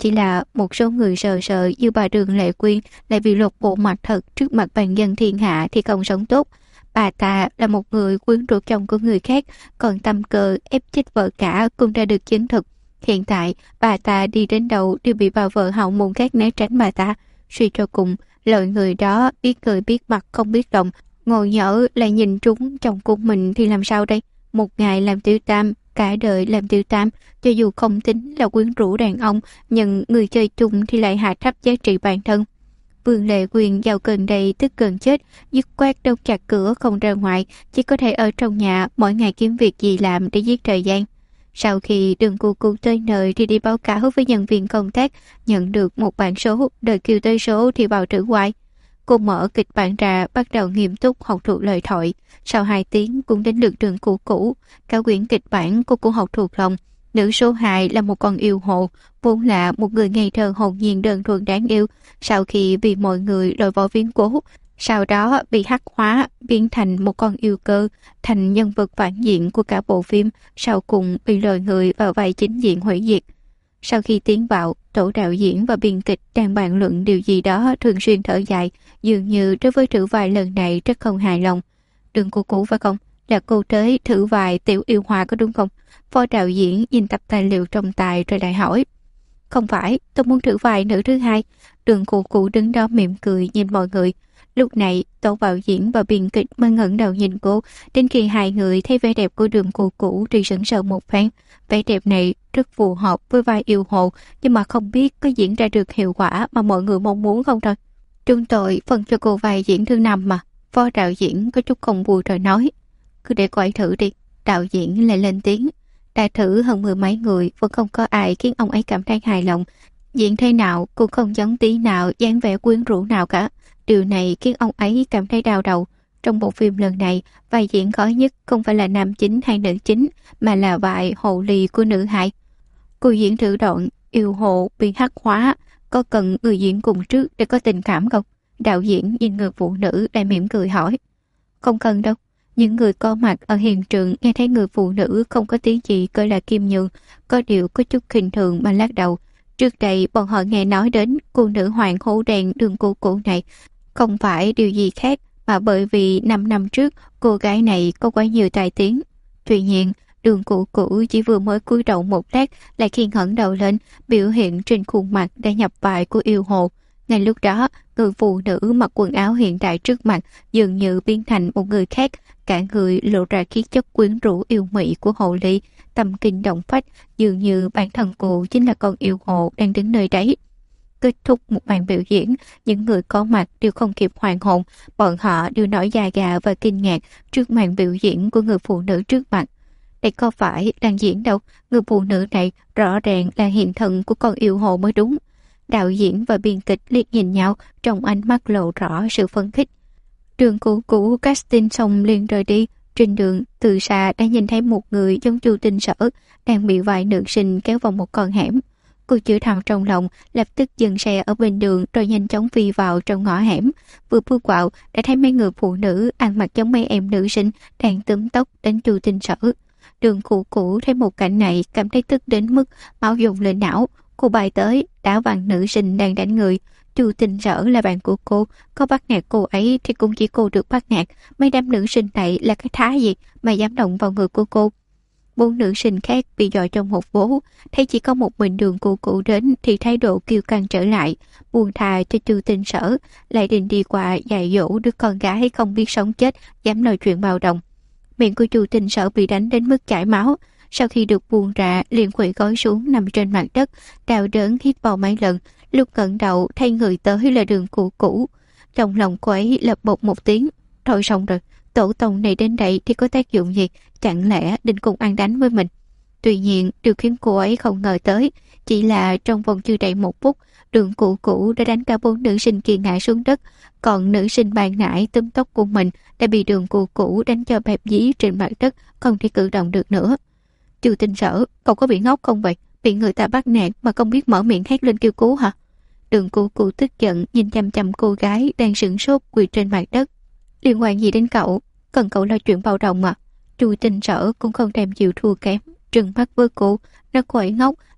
[SPEAKER 1] Chỉ là một số người sợ sợ như bà Đường Lệ Quyên lại bị lột bộ mặt thật trước mặt bàn dân thiên hạ thì không sống tốt. Bà ta là một người quyến rũ chồng của người khác, còn tâm cơ ép chết vợ cả cũng đã được chứng thực. Hiện tại, bà ta đi đến đâu đều bị bà vợ hậu môn khác né tránh bà ta. Suy cho cùng, loại người đó biết người biết mặt không biết lòng, ngồi nhỡ lại nhìn trúng chồng của mình thì làm sao đây? Một ngày làm tiểu tam, cả đời làm tiểu tam, cho dù không tính là quyến rũ đàn ông, nhưng người chơi chung thì lại hạ thấp giá trị bản thân. Vương Lệ Quyên vào gần đây tức gần chết, dứt khoát đóng chặt cửa không ra ngoài, chỉ có thể ở trong nhà mỗi ngày kiếm việc gì làm để giết thời gian. Sau khi Đường Cô Cô tới nơi thì đi báo cáo với nhân viên công tác, nhận được một bản số, đợi kêu tới số thì vào trữ quay. Cô mở kịch bản ra, bắt đầu nghiêm túc học thuộc lời thoại. Sau 2 tiếng cũng đến lượt Đường Cô Cũ. Cả quyển kịch bản cô cũng học thuộc lòng. Nữ số 2 là một con yêu hồ, vốn là một người ngây thơ hồn nhiên đơn thuần đáng yêu. Sau khi bị mọi người lôi vào viên cố, sau đó bị hắc hóa, biến thành một con yêu cơ, thành nhân vật phản diện của cả bộ phim, sau cùng bị lôi người vào vai chính diện hủy diệt. Sau khi tiến vào, tổ đạo diễn và biên kịch đang bàn luận điều gì đó thường xuyên thở dài, dường như đối với thử vai lần này rất không hài lòng. Đường Cô Cũ phải không? Là cô tới thử vai Tiểu Yêu Hoa có đúng không? Phó đạo diễn nhìn tập tài liệu trong tay rồi lại hỏi. Không phải, tôi muốn thử vai nữ thứ 2. Đường Cô Cũ đứng đó mỉm cười nhìn mọi người. Lúc này, tổ đạo diễn và biên kịch mới ngẩng đầu nhìn cô, đến khi 2 người thấy vẻ đẹp của Đường Cô Cũ thì sững sờ một phen. Vẻ đẹp này rất phù hợp với vai yêu hồ, nhưng mà không biết có diễn ra được hiệu quả mà mọi người mong muốn không thôi. Chúng tôi phân cho cô vai diễn thứ 5 mà. Phó đạo diễn có chút không vui rồi nói. Cứ để cô ấy thử đi. Đạo diễn lại lên tiếng. Đã thử hơn 10 mấy người, vẫn không có ai khiến ông ấy cảm thấy hài lòng. Diễn thế nào cũng không giống tí nào dáng vẻ quyến rũ nào cả. Điều này khiến ông ấy cảm thấy đau đầu. Trong bộ phim lần này, vai diễn khó nhất không phải là nam chính hay nữ chính, mà là vai hồ ly của nữ hài. Cô diễn thử đoạn yêu hồ bị hắc hóa, có cần người diễn cùng trước để có tình cảm không? Đạo diễn nhìn người phụ nữ đang mỉm cười hỏi. Không cần đâu. Những người có mặt ở hiện trường nghe thấy người phụ nữ không có tiếng gì gọi là Kim Nhường, có điều có chút khinh thường mà lắc đầu. Trước đây bọn họ nghe nói đến cô nữ hoàng hổ đèn Đường Cô Cũ này, không phải điều gì khác mà bởi vì 5 năm trước cô gái này có quá nhiều tai tiếng. Tuy nhiên, Đường Cô Cũ chỉ vừa mới cúi đầu một lát lại khi ngẩng đầu lên, biểu hiện trên khuôn mặt đã nhập vai của yêu hồ. Ngay lúc đó, người phụ nữ mặc quần áo hiện đại trước mặt dường như biến thành một người khác, cả người lộ ra khí chất quyến rũ yêu mị của hồ ly, tâm kinh động phách, dường như bản thân cô chính là con yêu hồ đang đứng nơi đấy. Kết thúc một màn biểu diễn, những người có mặt đều không kịp hoàn hồn, bọn họ đều nổi da gà và kinh ngạc trước màn biểu diễn của người phụ nữ trước mặt. Đây có phải đang diễn đâu, người phụ nữ này rõ ràng là hiện thân của con yêu hồ mới đúng. Đạo diễn và biên kịch liếc nhìn nhau, trong ánh mắt lộ rõ sự phấn khích. Đường Cô Cũ casting xong liền rời đi. Trên đường, từ xa đã nhìn thấy một người giống Chu Tinh Sở đang bị vài nữ sinh kéo vào một con hẻm. Cô chửi thầm trong lòng, lập tức dừng xe ở bên đường rồi nhanh chóng phi vào trong ngõ hẻm. Vừa bước vào đã thấy mấy người phụ nữ ăn mặc giống mấy em nữ sinh đang túm tóc đánh Chu Tinh Sở. Đường Cô Cũ thấy một cảnh này cảm thấy tức đến mức máu dồn lên não. Cô bay tới đá văng nữ sinh đang đánh người. Chu Tinh Sở là bạn của cô, có bắt nạt cô ấy thì cũng chỉ cô được bắt nạt. Mấy đám nữ sinh này là cái thá gì mà dám động vào người của cô? 4 nữ sinh khác bị dọa trong một vố, thấy chỉ có một mình Đường Cô Cũ đến thì thái độ kiêu căng trở lại, buông thà cho Chu Tinh Sở, lại định đi qua dạy dỗ đứa con gái không biết sống chết dám nói chuyện bạo động. Miệng của Chu Tinh Sở bị đánh đến mức chảy máu. Sau khi được buông ra, liền khuỵu gối xuống nằm trên mặt đất, đau đớn hít vào mấy lần. Lúc ngẩng đầu thấy người tới là Đường Cô Cũ. Trong lòng cô ấy lập bột một tiếng. Thôi xong rồi, tổ tông này đến đây thì có tác dụng gì? Chẳng lẽ định cùng ăn đánh với mình? Tuy nhiên, điều khiến cô ấy không ngờ tới chỉ là trong vòng chưa đầy 1 phút, Đường Cô Cũ đã đánh cả 4 nữ sinh kia ngã xuống đất, còn nữ sinh ban nãy túm tóc của mình đã bị Đường Cô Cũ đánh cho bẹp dí trên mặt đất, không thể cử động được nữa. Chu Tinh Sở, cậu có bị ngốc không vậy? Bị người ta bắt nạt mà không biết mở miệng hét lên kêu cứu hả? Đường Cô Cũ tức giận nhìn chăm chăm cô gái đang sửng sốt quỳ trên mặt đất. Liên quan gì đến cậu? Cần cậu lo chuyện bạo động à? Chu Tinh Sở cũng không thèm chịu thua kém, trừng mắt với cô, nó cô ấy ngốc,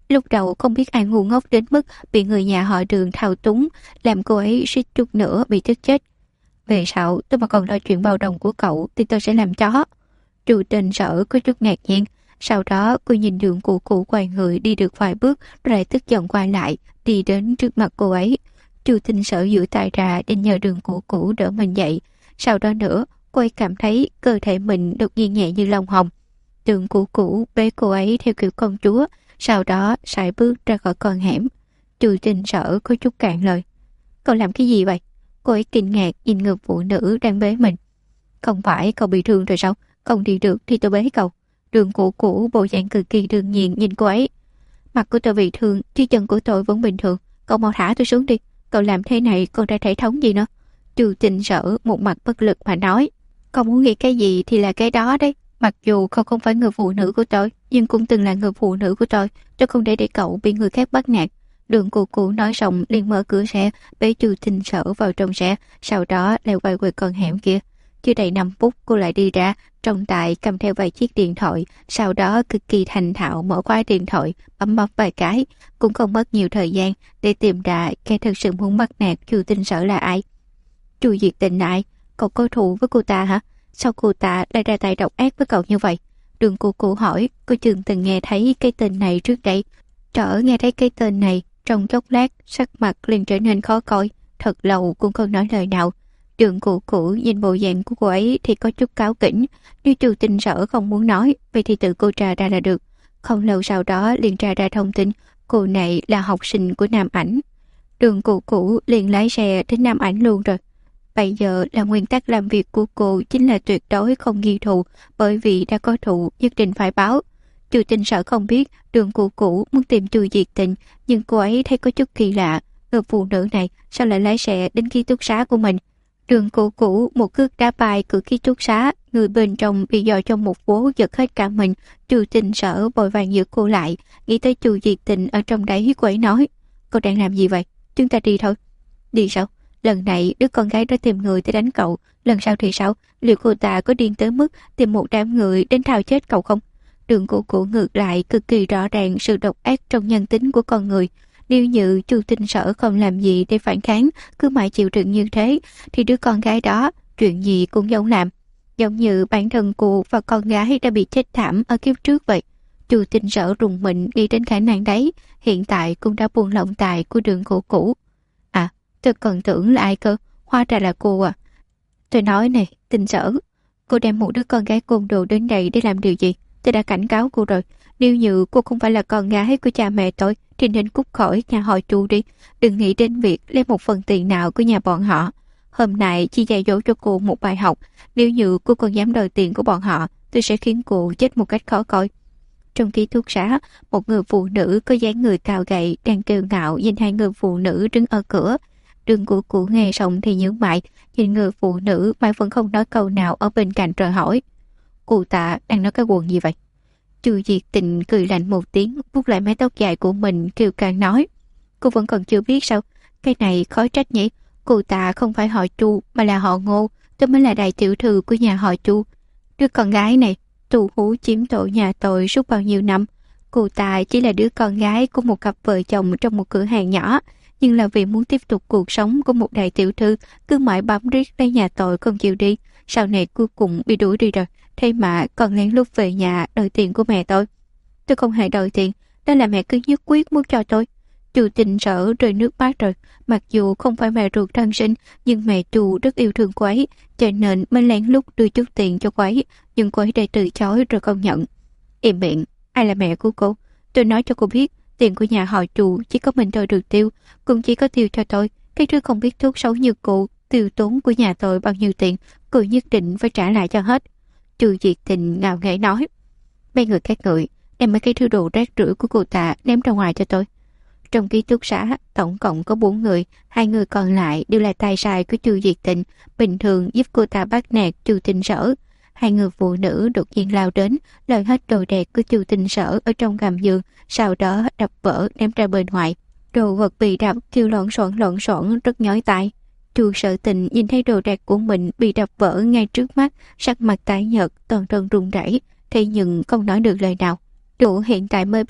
[SPEAKER 1] Lúc đầu không biết ai ngu ngốc đến mức bị người nhà họ Đường thao túng, làm cô ấy suýt chút nữa bị tức chết. Về sau, tôi mà còn lo chuyện bao đồng của cậu thì tôi sẽ làm chó. Chu Tinh Sở có chút ngạc nhiên. Sau đó cô nhìn Đường Cụ Cụ quay người đi được vài bước rồi tức giận quay lại, đi đến trước mặt cô ấy. Chu Tinh Sở duỗi tay ra để nhờ Đường Cụ Cụ đỡ mình dậy. Sau đó nữa, cô ấy cảm thấy cơ thể mình đột nhiên nhẹ như lông hồng. Đường Cụ Cụ bế cô ấy theo kiểu công chúa, sau đó sải bước ra khỏi con hẻm. Chu Tinh Sở có chút cạn lời. Cậu làm cái gì vậy? Cô ấy kinh ngạc nhìn người phụ nữ đang bế mình. Không phải cậu bị thương rồi sao? Không đi được thì tôi bế cậu. Đường Cụ Cụ bộ dạng cực kỳ đương nhiên nhìn cô ấy. Mặt của tôi bị thương, chứ chân của tôi vẫn bình thường. Cậu mau thả tôi xuống đi. Cậu làm thế này còn ra thể thống gì nữa? Chu Tinh Sở một mặt bất lực mà nói. Cậu muốn nghĩ cái gì thì là cái đó đấy. Mặc dù cậu không phải người phụ nữ của tôi, nhưng cũng từng là người phụ nữ của tôi. Tôi không để cậu bị người khác bắt nạt. Đường Cụ Cụ nói xong liền mở cửa xe, bế Chu Tinh Sở vào trong xe, sau đó lại quay qua con hẻm kia. Chưa đầy 5 phút cô lại đi ra, trong tay cầm theo vài chiếc điện thoại, sau đó cực kỳ thành thạo mở khóa điện thoại, bấm vài cái, cũng không mất nhiều thời gian để tìm ra kẻ thực sự muốn bắt nạt Chu Tinh Sở là ai. Chu Diệt Tình lại, cậu có thù với cô ta hả? Sao cô ta lại ra tay độc ác với cậu như vậy? Đường Cụ Cụ hỏi, cô chưa từng nghe thấy cái tên này trước đây. Trở nghe thấy cái tên này, trong chốc lát sắc mặt liền trở nên khó coi, thật lâu cũng không nói lời nào. Đường Cụ Cụ nhìn bộ dạng của cô ấy thì có chút cáu kỉnh. Nếu Chu Tinh Sở không muốn nói, vậy thì tự cô tra ra là được. Không lâu sau đó liền tra ra thông tin cô này là học sinh của Nam Ảnh. Đường Cụ Cụ liền lái xe đến Nam Ảnh luôn rồi. Bây giờ là nguyên tắc làm việc của cô chính là tuyệt đối không ghi thù, bởi vì đã có thù nhất định phải báo. Chu Tinh Sở không biết Đường Cụ Cụ muốn tìm Chu Diệt Tình, nhưng cô ấy thấy có chút kỳ lạ. Người phụ nữ này sao lại lái xe đến ký túc xá của mình? Đường Cụ Cụ một cước đá bay cửa ký túc xá, người bên trong bị dò trong một vố giật hết cả mình. Chu Tinh Sở vội vàng giữ cô lại, nghĩ tới Chu Diệt Tình ở trong đấy quẩy nói: "Cậu đang làm gì vậy? Chúng ta đi thôi." "Đi sao? Lần này đứa con gái đó tìm người tới đánh cậu, lần sau thì sao? Liệu cô ta có điên tới mức tìm một đám người đến thao chết cậu không?" Đường Cụ Cụ ngược lại cực kỳ rõ ràng sự độc ác trong nhân tính của con người. Nếu như Chu Tinh Sở không làm gì để phản kháng, cứ mãi chịu đựng như thế, thì đứa con gái đó chuyện gì cũng giống làm. Giống như bản thân cô và con gái đã bị chết thảm ở kiếp trước vậy. Chu Tinh Sở rùng mình nghĩ đến khả năng đấy, hiện tại cũng đã buông lỏng tài của Đường Cụ Cụ. À, tôi còn tưởng là ai cơ, hóa ra là cô à. Tôi nói này, Tinh Sở, cô đem một đứa con gái côn đồ đến đây để làm điều gì? Tôi đã cảnh cáo cô rồi, nếu như cô không phải là con gái của cha mẹ tôi thì nên cút khỏi nhà họ Chu đi. Đừng nghĩ đến việc lấy một phần tiền nào của nhà bọn họ. Hôm nay chỉ dạy dỗ cho cô một bài học. Nếu như cô còn dám đòi tiền của bọn họ, tôi sẽ khiến cô chết một cách khó coi. Trong ký túc xá, một người phụ nữ có dáng người cao gầy đang kiêu ngạo nhìn hai người phụ nữ đứng ở cửa. Đường Cụ Cụ nghe xong thì nhướng mày, nhìn người phụ nữ mà vẫn không nói câu nào ở bên cạnh rồi hỏi: "Cô ta đang nói cái quần gì vậy?" Chu Diệt Tình cười lạnh một tiếng, vuốt lại mái tóc dài của mình, kiêu căng nói: "Cô vẫn còn chưa biết sao? Cái này khó trách nhỉ. Cô ta không phải họ Chu mà là họ Ngô. Tôi mới là đại tiểu thư của nhà họ Chu. Đứa con gái này tù hú chiếm tội nhà tôi suốt bao nhiêu năm. Cô ta chỉ là đứa con gái của một cặp vợ chồng trong một cửa hàng nhỏ, nhưng là vì muốn tiếp tục cuộc sống của một đại tiểu thư, cứ mãi bám riết lấy nhà tôi không chịu đi. Sau này cuối cùng bị đuổi đi rồi, thế mà còn lén lút về nhà đòi tiền của mẹ tôi. Tôi không hề đòi tiền, đó là mẹ cứ nhất quyết muốn cho tôi." Chu Tinh Sở rơi nước mắt rồi. Mặc dù không phải mẹ ruột thân sinh, nhưng mẹ Chu rất yêu thương cô ấy, cho nên mới lén lút đưa chút tiền cho cô ấy, nhưng cô ấy đã từ chối rồi không nhận. "Im miệng, ai là mẹ của cô? Tôi nói cho cô biết, tiền của nhà họ Chu chỉ có mình tôi được tiêu, cũng chỉ có tiêu cho tôi. Cái thứ không biết thuốc xấu như cô, tiêu tốn của nhà tôi bao nhiêu tiền, cô nhất định phải trả lại cho hết." Chu Diệt Tình ngạo nghễ nói: "Mấy người các người, đem mấy cái thứ đồ rác rưởi của cô ta ném ra ngoài cho tôi." Trong ký túc xá, tổng cộng có 4 người, 2 người còn lại đều là tay sai của Chu Diệt Tình, bình thường giúp cô ta bắt nạt Chu Tinh Sở. 2 người phụ nữ đột nhiên lao đến, lời hết đồ đạc của Chu Tinh Sở ở trong gầm giường, sau đó đập vỡ ném ra bên ngoài. Đồ vật bị đập kêu loạn xoảng rất nhói tai. Chu Sở Tình nhìn thấy đồ đạc của mình bị đập vỡ ngay trước mắt, sắc mặt tái nhợt, toàn thân run rẩy, thế nhưng không nói được lời nào. Đủ hiện tại mới biết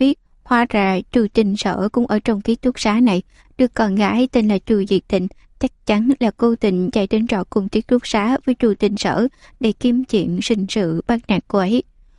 [SPEAKER 1] Hóa ra Chu Tinh Sở cũng ở trong ký túc xá này. Đứa con gái tên là Chu Diệt Tình chắc chắn là cô tình chạy đến trọ cùng ký túc xá với Chu Tinh Sở để kiếm chuyện sinh sự bắt nạt cô ấy.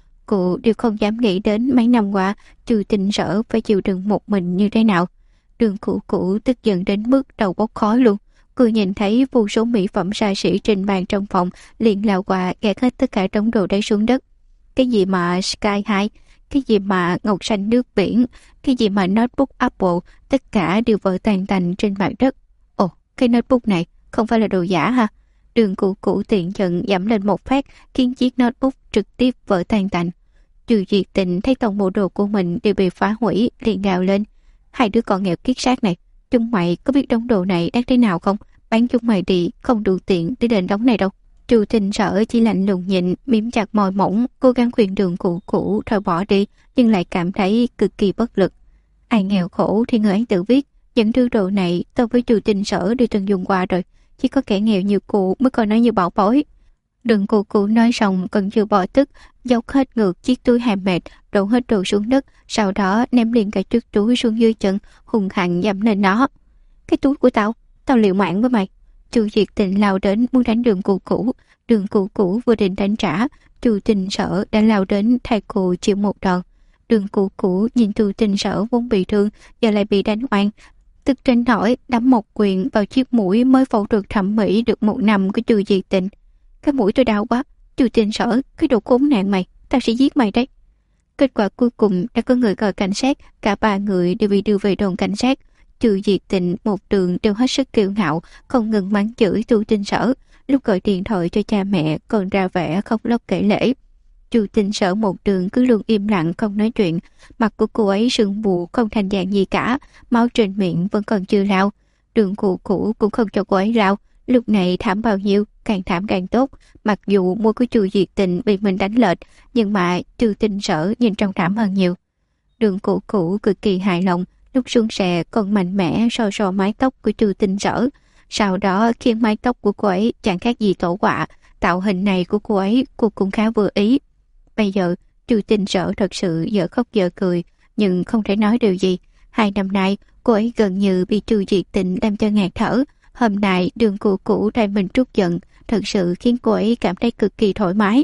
[SPEAKER 1] Cô đều không dám nghĩ đến mấy năm qua Chu Tinh Sở phải chịu đựng một mình như thế nào. Đường Cũ Cũ tức giận đến mức đầu bốc khói luôn. Cô nhìn thấy vô số mỹ phẩm xa xỉ trên bàn trong phòng, liền lao qua gạt hết tất cả đống đồ đấy xuống đất. Cái gì mà Sky High, cái gì mà ngọc xanh nước biển, cái gì mà notebook Apple, tất cả đều vỡ tàn tành trên mặt đất. Ồ, cái notebook này không phải là đồ giả ha? Đường Cũ Cũ tiện giận dẫm lên một phát, khiến chiếc notebook trực tiếp vỡ tan tành. Chu Diệt Tình thấy toàn bộ đồ của mình đều bị phá hủy, liền gào lên. Hai đứa con nghèo kiết xác này, chúng mày có biết đống đồ này đáng thế nào không? Bán chúng mày đi, không đủ tiền để đền đống này đâu. Chu Tinh Sở chỉ lạnh lùng nhìn, mím chặt môi mỏng, cố gắng khuyên Đường Cũ Cũ thôi bỏ đi, nhưng lại cảm thấy cực kỳ bất lực. Ai nghèo khổ thì người ấy tự viết. Những thứ đồ này tôi với Chu Tinh Sở đều từng dùng qua rồi, chỉ có kẻ nghèo như cụ mới coi nó như bảo bối. Đường Cũ Cũ nói xong còn chưa bỏ tức, dốc hết ngược chiếc túi hàm mệt, đổ hết đồ xuống đất, sau đó ném liền cả chiếc túi xuống dưới chân, hung hăng dẫm lên nó. Cái túi của tao liều mạng với mày. Chu Diệt Tình lao đến muốn đánh Đường Cũ Cũ. Đường Cũ Cũ vừa định đánh trả, Chu Tinh Sở đã lao đến thay cô chịu một đòn. Đường Cũ Cũ nhìn Chu Tinh Sở vốn bị thương, giờ lại bị đánh oan, tức trên nổi đấm một quyền vào chiếc mũi mới phẫu thuật thẩm mỹ được 1 năm của Chu Diệt Tình. Cái mũi tôi đau quá. Chu Tinh Sở, cái đồ khốn nạn mày, tao sẽ giết mày đấy. Kết quả cuối cùng đã có người gọi cảnh sát, cả 3 người đều bị đưa về đồn cảnh sát. Chu Diệt Tình một đường đều hết sức kiêu ngạo, không ngừng mắng chửi Chu Tinh Sở. Lúc gọi điện thoại cho cha mẹ còn ra vẻ khóc lóc kể lể. Chu Tinh Sở một đường cứ luôn im lặng không nói chuyện, mặt của cô ấy sưng mù không thành dạng gì cả, máu trên miệng vẫn còn chưa lau. Đường Cũ Cũ cũng không cho cô ấy lau. Lúc này thảm bao nhiêu, càng thảm càng tốt. Mặc dù môi của Chu Diệt Tình bị mình đánh lệch, nhưng mà Chu Tinh Sở nhìn trông thảm hơn nhiều. Đường Cũ Cũ cực kỳ hài lòng, lúc xuống xe còn mạnh mẽ so mái tóc của Chu Tinh Sở. Sau đó khiến mái tóc của cô ấy chẳng khác gì tổ quạ. Tạo hình này của cô ấy cô cũng khá vừa ý. Bây giờ Chu Tinh Sở thật sự dở khóc dở cười, nhưng không thể nói điều gì. 2 năm nay cô ấy gần như bị Chu Diệt Tình làm cho ngạt thở. Hôm nay Đường Cũ Cũ thay mình trút giận, thật sự khiến cô ấy cảm thấy cực kỳ thoải mái.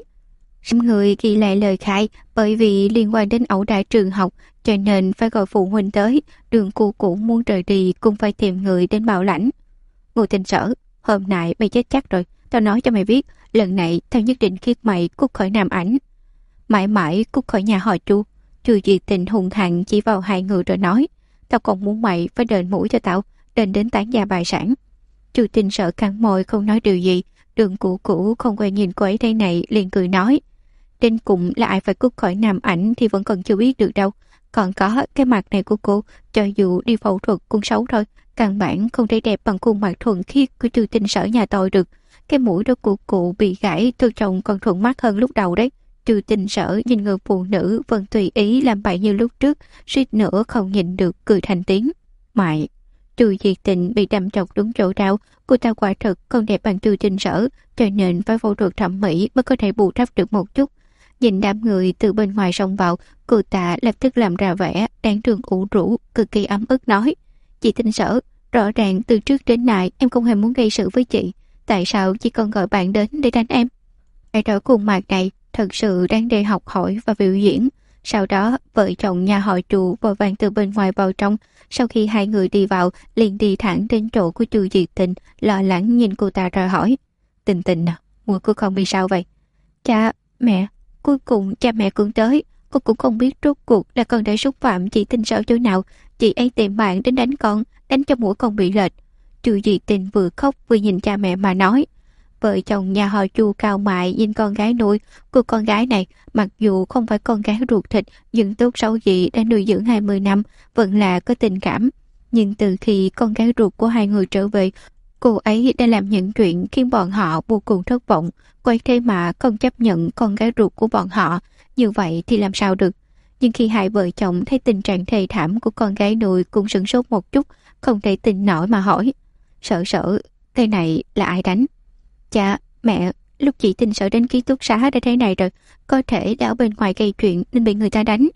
[SPEAKER 1] Người ghi lại lời khai, bởi vì liên quan đến ẩu đả trường học, cho nên phải gọi phụ huynh tới. Đường Cũ Cũ muốn rời đi cũng phải tìm người đến bảo lãnh. Ngô Tinh Sở, hôm nay mày chết chắc rồi. Tao nói cho mày biết, lần này tao nhất định khiến mày cút khỏi Nam Ảnh, mãi mãi cút khỏi nhà họ Chu. Chu Diệt Tình hùng hằng chỉ vào 2 người rồi nói, tao còn muốn mày phải đền mũi cho tao, đền đến tán gia bại sản. Chu Tinh Sở cắn môi không nói điều gì. Đường Cũ Cũ không quen nhìn cô ấy thế này, liền cười nói, đến cùng là ai phải cút khỏi Nam Ảnh thì vẫn còn chưa biết được đâu. Còn có cái mặt này của cô, cho dù đi phẫu thuật cũng xấu thôi, căn bản không thể đẹp bằng khuôn mặt thuần khiết của Chu Tinh Sở nhà tôi được. Cái mũi đó của cụ bị gãy, tôi trông còn thuận mắt hơn lúc đầu đấy. Chu Tinh Sở nhìn người phụ nữ vẫn tùy ý làm bậy như lúc trước, suýt nữa không nhìn được cười thành tiếng. Mày! Chu Diệt Tình bị đâm chọc đúng chỗ đau. Cô ta quả thực không đẹp bằng Chu Tinh Sở, cho nên phải phẫu thuật thẩm mỹ mới có thể bù đắp được một chút. Nhìn đám người từ bên ngoài xông vào, cô ta lập tức làm ra vẻ đáng thương ủ rũ, cực kỳ ấm ức nói, chị Tinh Sở, rõ ràng từ trước đến nay em không hề muốn gây sự với chị, tại sao chị còn gọi bạn đến để đánh em? Cái đó khuôn mặt này thật sự đáng để học hỏi và biểu diễn. Sau đó vợ chồng nhà họ Chu vội vàng từ bên ngoài vào trong. Sau khi 2 người đi vào, liền đi thẳng đến chỗ của Chu Diệt Tình, lo lắng nhìn cô ta rồi hỏi, Tình Tình à, mũi của con bị sao vậy? Cha, mẹ, cuối cùng cha mẹ cũng tới. Cô cũng không biết rốt cuộc là con đã xúc phạm chị Tinh Sở chỗ nào. Chị ấy tìm bạn đến đánh con, đánh cho mũi con bị lệch. Chu Diệt Tình vừa khóc vừa nhìn cha mẹ mà nói. Vợ chồng nhà họ Chu cao mại nhìn con gái nuôi. Cô con gái này mặc dù không phải con gái ruột thịt, nhưng tốt xấu gì đã nuôi dưỡng 20 năm, vẫn là có tình cảm. Nhưng từ khi con gái ruột của 2 người trở về, cô ấy đã làm những chuyện khiến bọn họ vô cùng thất vọng. Cô ấy thế mà không chấp nhận con gái ruột của bọn họ, như vậy thì làm sao được. Nhưng khi 2 vợ chồng thấy tình trạng thê thảm của con gái nuôi cũng sửng sốt một chút, không thể tin nổi mà hỏi, Sở, cái này là ai đánh? Cha, mẹ, lúc chị Tinh Sở đến ký túc xá đã thế này rồi, có thể đã ở bên ngoài gây chuyện nên bị người ta đánh.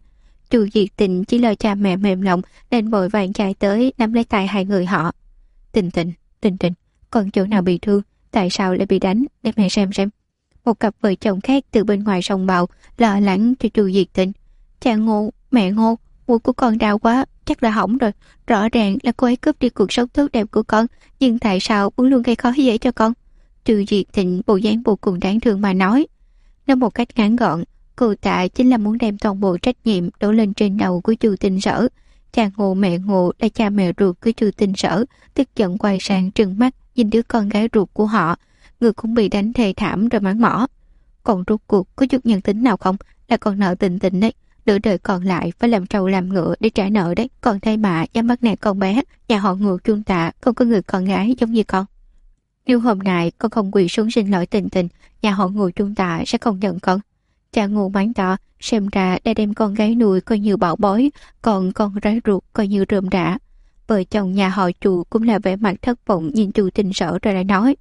[SPEAKER 1] Chu Diệt Tình chỉ lo cha mẹ mềm lòng nên vội vàng chạy tới nắm lấy tay hai người họ. Tình Tình, Tình Tình, còn chỗ nào bị thương? Tại sao lại bị đánh? Để mẹ xem. Một cặp vợ chồng khác từ bên ngoài sông bào lo lắng cho Chu Diệt Tình. Cha Ngô, mẹ Ngô, mũi của con đau quá, chắc là hỏng rồi. Rõ ràng là cô ấy cướp đi cuộc sống tốt đẹp của con, nhưng tại sao muốn luôn gây khó dễ cho con? Chu Diệt Tình bộ dáng vô cùng đáng thương mà nói. Nói một cách ngắn gọn, cô ta chính là muốn đem toàn bộ trách nhiệm đổ lên trên đầu của Chu Tinh Sở. Cha Ngô mẹ Ngô là cha mẹ ruột của Chu Tinh Sở, tức giận quay sang trừng mắt nhìn đứa con gái ruột của họ. Người cũng bị đánh thê thảm rồi mắng mỏ. Còn rốt cuộc có chút nhân tính nào không? Là con nợ Tình Tình đấy. Nửa đời còn lại phải làm trâu làm ngựa để trả nợ đấy. Còn thay mà dám bắt nạt con bé, nhà họ Ngô chúng ta không có người con gái giống như con. Nếu hôm nay con không quỳ xuống xin lỗi Tình Tình, nhà họ Ngô chúng ta sẽ không nhận con. Cha Ngô mắng to, xem ra đã đem con gái nuôi coi như bảo bối, còn con gái ruột coi như rơm rạ. Vợ chồng nhà họ Chu cũng là vẻ mặt thất vọng nhìn Chu Tinh Sở rồi lại nói.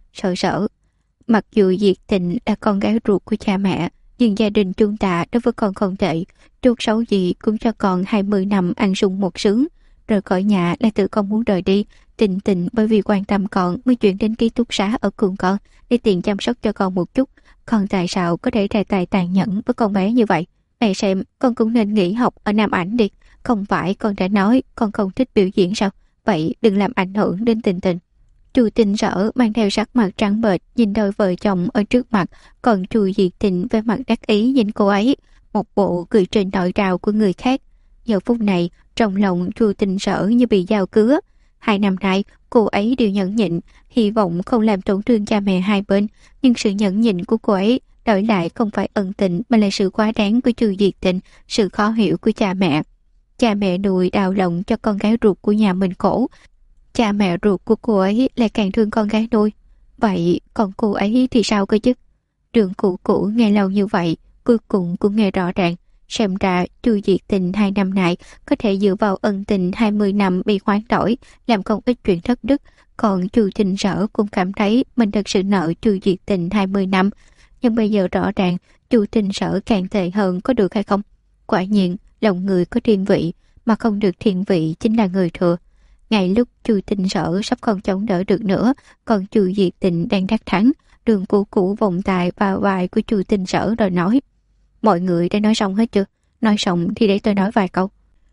[SPEAKER 1] Sở, mặc dù Diệt Tình là con gái ruột của cha mẹ, nhưng gia đình chúng ta đối với con không tệ, tốt xấu gì cũng cho con 20 năm ăn sung một sướng. Rời khỏi nhà là tự con muốn rời đi. Tình Tình bởi vì quan tâm con mới chuyển đến ký túc xá ở cùng con để tiện chăm sóc cho con một chút. Còn tại sao có thể ra tay tàn nhẫn với con bé như vậy? Mẹ xem, con cũng nên nghỉ học ở Nam Ảnh đi. Không phải con đã nói con không thích biểu diễn sao? Vậy đừng làm ảnh hưởng đến Tình Tình. Chu Tinh Sở mang theo sắc mặt trắng bệch nhìn đôi vợ chồng ở trước mặt, còn Chu Diệt Tình với mặt đắc ý nhìn cô ấy, một bộ cười trên nội trào của người khác. Giờ phút này, trong lòng Chu Tinh Sở như bị dao cứa. 2 năm nay, cô ấy đều nhẫn nhịn, hy vọng không làm tổn thương cha mẹ hai bên, nhưng sự nhẫn nhịn của cô ấy đổi lại không phải ân tình mà là sự quá đáng của Chu Diệt Tình, sự khó hiểu của cha mẹ. Cha mẹ nuôi đau lòng cho con gái ruột của nhà mình khổ, cha mẹ ruột của cô ấy lại càng thương con gái nuôi. Vậy còn cô ấy thì sao cơ chứ? Đường Cũ nghe lâu như vậy, cuối cùng cũng nghe rõ ràng. Xem ra Chu Diệt Tình 2 năm nay có thể dựa vào ân tình 20 năm bị hoán đổi, làm không ít chuyện thất đức. Còn Chu Tinh Sở cũng cảm thấy mình thật sự nợ Chu Diệt Tình 20 năm. Nhưng bây giờ rõ ràng Chu Tinh Sở càng tệ hơn, có được hay không? Quả nhiên lòng người có thiên vị, mà không được thiên vị chính là người thừa. Ngay lúc Chu Tinh Sở sắp không chống đỡ được nữa, còn Chu Diệt Tình đang đắc thắng, Đường Cũ vòng tay vào vai của Chu Tinh Sở rồi nói. Mọi người đã nói xong hết chưa? Nói xong thì để tôi nói vài câu.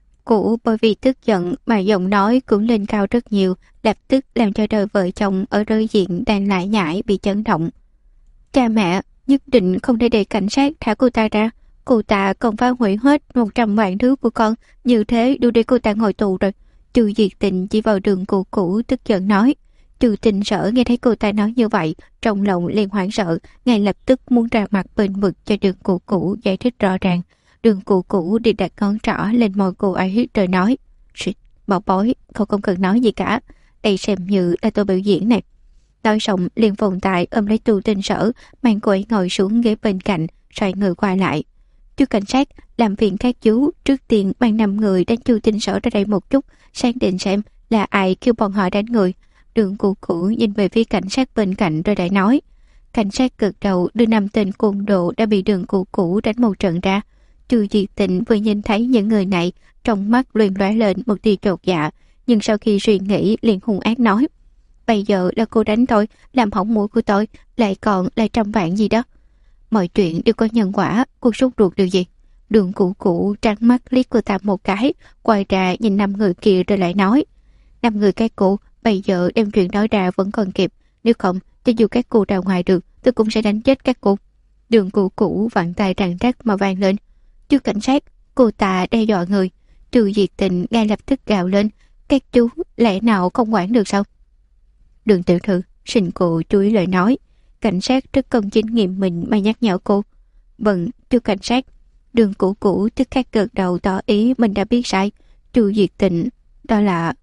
[SPEAKER 1] Cũ bởi vì tức giận mà giọng nói cũng lên cao rất nhiều, lập tức làm cho đôi vợ chồng ở đối diện đang lải nhải bị chấn động. Cha mẹ nhất định không thể để cảnh sát thả cô ta ra. Cô ta còn phá hủy hết 100 vạn thứ của con, như thế đủ để cô ta ngồi tù rồi. Chu Diệt Tình chỉ vào Đường Cũ tức giận nói. Chu Tinh Sở nghe thấy cô ta nói như vậy, trong lòng liền hoảng sợ, ngay lập tức muốn ra mặt bên vực cho Đường Cũ giải thích rõ ràng. Đường Cũ đi đặt ngón trỏ lên môi cô ấy rồi nói. Bảo bối, cậu không cần nói gì cả, đây xem như là tôi biểu diễn này. Nói xong liền vòng tay ôm lấy Chu Tinh Sở, mang cô ấy ngồi xuống ghế bên cạnh, xoay người qua lại. Chú cảnh sát, làm phiền các chú trước tiên mang 5 người đánh Chu Tinh Sở ra đây một chút, xác định xem là ai kêu bọn họ đánh người. Đường Cũ nhìn về phía cảnh sát bên cạnh rồi lại nói. Cảnh sát cực đầu đưa 5 tên côn đồ đã bị Đường Cũ đánh một trận ra. Chu Diệt Tình vừa nhìn thấy những người này, trong mắt liền lóe lên một tia chột dạ, nhưng sau khi suy nghĩ liền hung ác nói. Bây giờ là cô đánh tôi, làm hỏng mũi của tôi, lại còn là 100 vạn gì đó. Mọi chuyện đều có nhân quả, cô sốt ruột điều gì? Đường Cũ trắng mắt liếc cô ta một cái, quay ra nhìn 5 người kia rồi lại nói. 5 người các cô, bây giờ đem chuyện nói ra vẫn còn kịp, nếu không, cho dù các cô ra ngoài được, tôi cũng sẽ đánh chết các cô. Đường Cũ vặn tay răng rắc mà vang lên. Chú cảnh sát, cô ta đe dọa người. Chu Diệt Tình ngay lập tức gào lên. Các chú, lẽ nào không quản được sao? Đường tiểu thư, xin cô chú ý lời nói. Cảnh sát rất công chính nghiêm minh mà nhắc nhở cô. Vâng, chú cảnh sát. Đường Cũ tức khắc gật đầu tỏ ý mình đã biết sai. Chu Diệt Tình, đó là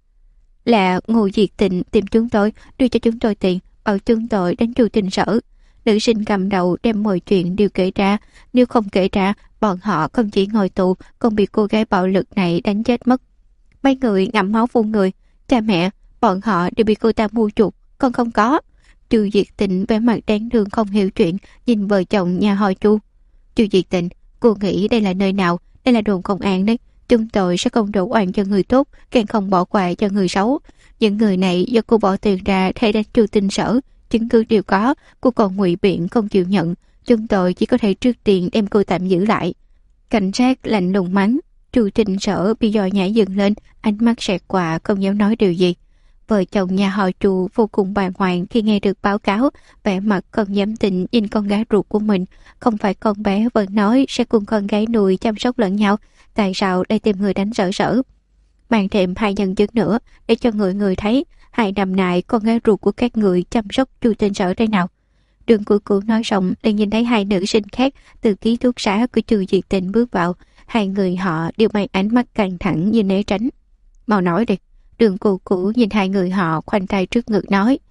[SPEAKER 1] Ngô Diệt Tình tìm chúng tôi, đưa cho chúng tôi tiền, bảo chúng tôi đánh Chu Tinh Sở. Nữ sinh cầm đầu đem mọi chuyện đều kể ra, nếu không kể ra, bọn họ không chỉ ngồi tù, còn bị cô gái bạo lực này đánh chết mất. Mấy người ngậm máu phun người, cha mẹ, bọn họ đều bị cô ta mua chuộc, con không có. Chu Diệt Tình vẻ mặt đáng thương không hiểu chuyện, nhìn vợ chồng nhà họ Chu. Chu Diệt Tình, cô nghĩ đây là nơi nào đây là đồn công an đấy. Chúng tôi sẽ không đổ oan cho người tốt, càng không bỏ qua cho người xấu. Những người này do cô bỏ tiền ra để đánh Chu Tinh Sở, chứng cứ đều có, cô còn ngụy biện không chịu nhận. Chúng tôi chỉ có thể trước tiên đem cô tạm giữ lại. Cảnh sát lạnh lùng mắng. Chu Tinh Sở bị dò nhảy dừng lên, ánh mắt xẹt qua không dám nói điều gì. Vợ chồng nhà họ Chu vô cùng bàng hoàng khi nghe được báo cáo, vẻ mặt không dám tin nhìn con gái ruột của mình. Không phải con bé vẫn nói sẽ cùng con gái nuôi chăm sóc lẫn nhau, tại sao lại tìm người đánh Sở Sở? Mang thêm 2 nhân chứng nữa để cho người người thấy 2 năm nay con gái ruột của các người chăm sóc Chu Tinh Sở đây nào. Đường Cửu Cửu nói xong liền nhìn thấy 2 nữ sinh khác từ ký túc xá của Chu Diệt Tình bước vào. 2 người họ đều mang ánh mắt căng thẳng như né tránh. Mau nói đi. Đường Cửu Cửu nhìn 2 người họ khoanh tay trước ngực nói.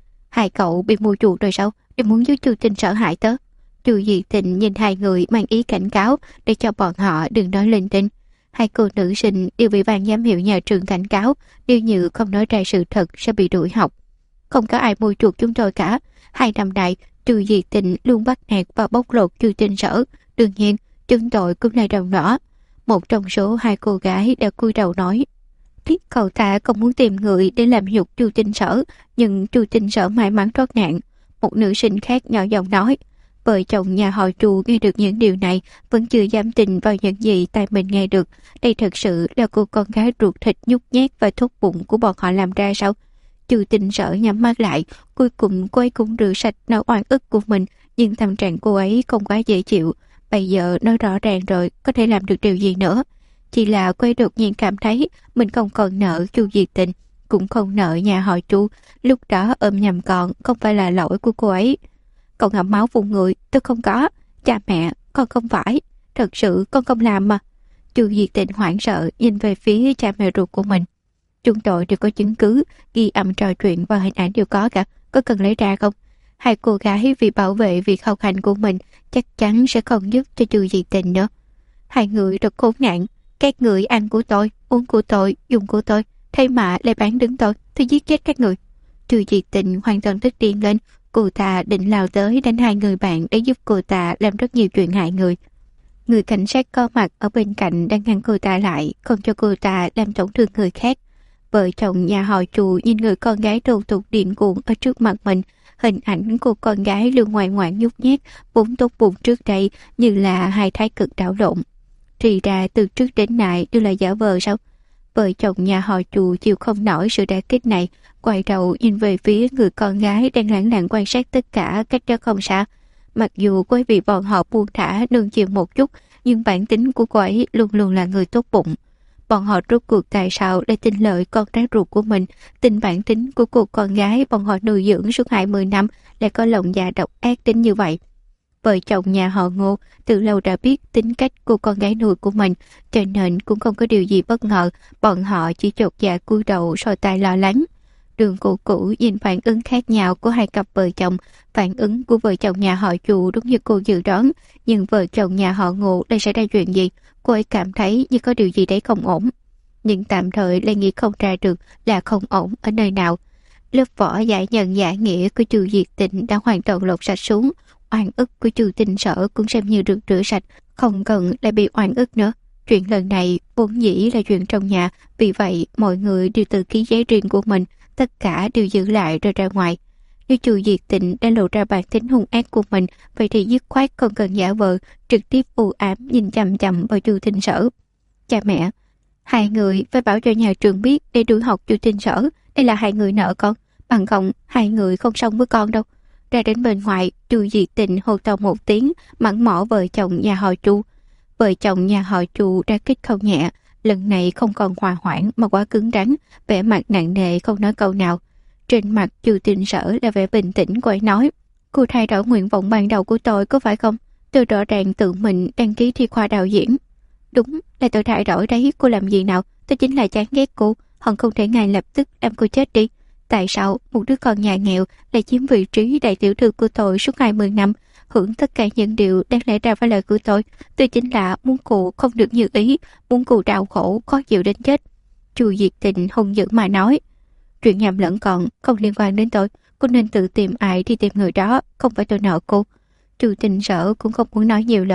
[SPEAKER 1] 2 cậu bị mua chuộc rồi sao? Đều muốn giúp Chu Tinh Sở hại tớ. Chu Diệt Tình nhìn 2 người mang ý cảnh cáo để cho bọn họ đừng nói linh tinh. 2 cô nữ sinh đều bị ban giám hiệu nhà trường cảnh cáo, nếu như không nói ra sự thật sẽ bị đuổi học. Không có ai mua chuộc chúng tôi cả. 2 năm nay, Chu Diệt Tình luôn bắt nạt và bóc lột Chu Tinh Sở. Đương nhiên, chúng tôi cũng là đồng rõ. Một trong số 2 cô gái đã cúi đầu nói. Biết cậu ta không muốn tìm người để làm nhục Chu Tinh Sở, nhưng Chu Tinh Sở may mắn thoát nạn. Một nữ sinh khác nhỏ giọng nói. Vợ chồng nhà họ Chu nghe được những điều này vẫn chưa dám tin vào những gì tai mình nghe được. Đây thật sự là cô con gái ruột thịt nhút nhát và thốt bụng của bọn họ làm ra sao? Chu Tinh Sở nhắm mắt lại, cuối cùng cô ấy cũng rửa sạch nỗi oan ức của mình, nhưng tâm trạng cô ấy không quá dễ chịu. Bây giờ nói rõ ràng rồi, có thể làm được điều gì nữa? Chỉ là cô ấy đột nhiên cảm thấy mình không còn nợ Chu Diệt Tình, cũng không nợ nhà họ Chu. Lúc đó ôm nhầm con không phải là lỗi của cô ấy. Cậu ngậm máu vùng người, tôi không có. Cha mẹ, con không phải. Thật sự con không làm mà. Chu Diệt Tình hoảng sợ nhìn về phía cha mẹ ruột của mình. Chúng tôi đều có chứng cứ, ghi âm trò chuyện và hình ảnh đều có cả. Có cần lấy ra không? 2 cô gái vì bảo vệ việc học hành của mình chắc chắn sẽ không giúp cho Chu Diệt Tình nữa. 2 người rất khốn nạn. Các người ăn của tôi, uống của tôi, dùng của tôi, thế mà lại bán đứng tôi giết chết các người. Chu Diệt Tình hoàn toàn tức điên lên. Cô ta định lao tới đánh 2 người bạn để giúp cô ta làm rất nhiều chuyện hại người. Người cảnh sát có mặt ở bên cạnh đang ngăn cô ta lại, không cho cô ta làm tổn thương người khác. Vợ chồng nhà họ Chu nhìn người con gái đầu tục điên cuồng ở trước mặt mình. Hình ảnh của con gái luôn ngoan ngoãn nhút nhát, vốn tốt bụng trước đây như là 2 thái cực đảo lộn. Thì ra từ trước đến nay đều là giả vờ sao? Vợ chồng nhà họ Chu chịu không nổi sự đả kích này, quay đầu nhìn về phía người con gái đang lẳng lặng quan sát tất cả cách đó không xa. Mặc dù cô ấy bị bọn họ buông thả nương chiều một chút, nhưng bản tính của cô ấy luôn luôn là người tốt bụng. Bọn họ rốt cuộc tại sao lại tin lời con gái ruột của mình, tin bản tính của cô con gái bọn họ nuôi dưỡng suốt 20 năm lại có lòng dạ độc ác đến như vậy. Vợ chồng nhà họ Ngô từ lâu đã biết tính cách của con gái nuôi của mình, cho nên cũng không có điều gì bất ngờ, bọn họ chỉ chột dạ cúi đầu soi tai lo lắng. Đường Cửu Cửu nhìn phản ứng khác nhau của 2 cặp vợ chồng, phản ứng của vợ chồng nhà họ Chu đúng như cô dự đoán, nhưng vợ chồng nhà họ Ngô đây sẽ ra chuyện gì? Cô ấy cảm thấy như có điều gì đấy không ổn, nhưng tạm thời lại nghĩ không ra được là không ổn ở nơi nào. Lớp vỏ giải nhân giải nghĩa của Chu Diệt Tình đã hoàn toàn lột sạch xuống. Oan ức của Chu Tinh Sở cũng xem như được rửa sạch, không cần lại bị oan ức nữa. Chuyện lần này vốn dĩ là chuyện trong nhà, vì vậy mọi người đều tự ký giấy riêng của mình, tất cả đều giữ lại rồi ra ngoài. Nếu Chu Diệt Tình đã lộ ra bản tính hung ác của mình, vậy thì dứt khoát không cần giả vờ, trực tiếp u ám nhìn chằm chằm vào Chu Tinh Sở. Cha mẹ, 2 người phải bảo cho nhà trường biết để đuổi học Chu Tinh Sở. Đây là 2 người nợ con, bằng không 2 người không sống với con đâu. Ra đến bên ngoài, Chu Diệt Tình hô to một tiếng, mắng mỏ vợ chồng nhà họ Chu. Vợ chồng nhà họ Chu đã kích không nhẹ, lần này không còn hòa hoãn mà quá cứng rắn, vẻ mặt nặng nề không nói câu nào. Trên mặt Chu Tinh Sở là vẻ bình tĩnh, cô ấy nói: cô thay đổi nguyện vọng ban đầu của tôi có phải không? Tôi rõ ràng tự mình đăng ký thi khoa đạo diễn. Đúng là tôi thay đổi đấy, cô làm gì nào? Tôi chính là chán ghét cô, hận không thể ngay lập tức đem cô chết đi. Tại sao một đứa con nhà nghèo lại chiếm vị trí đại tiểu thư của tôi suốt 20 năm, hưởng tất cả những điều đáng lẽ ra phải là của tôi? Tôi chính là muốn cô không được như ý, muốn cô đau khổ, khó chịu đến chết. Chu Diệt Tình hung dữ mà nói: chuyện nhầm lẫn còn không liên quan đến tôi, cô nên tự tìm ai thì tìm người đó, không phải tôi nợ cô. Chu Tinh Sở cũng không muốn nói nhiều lời,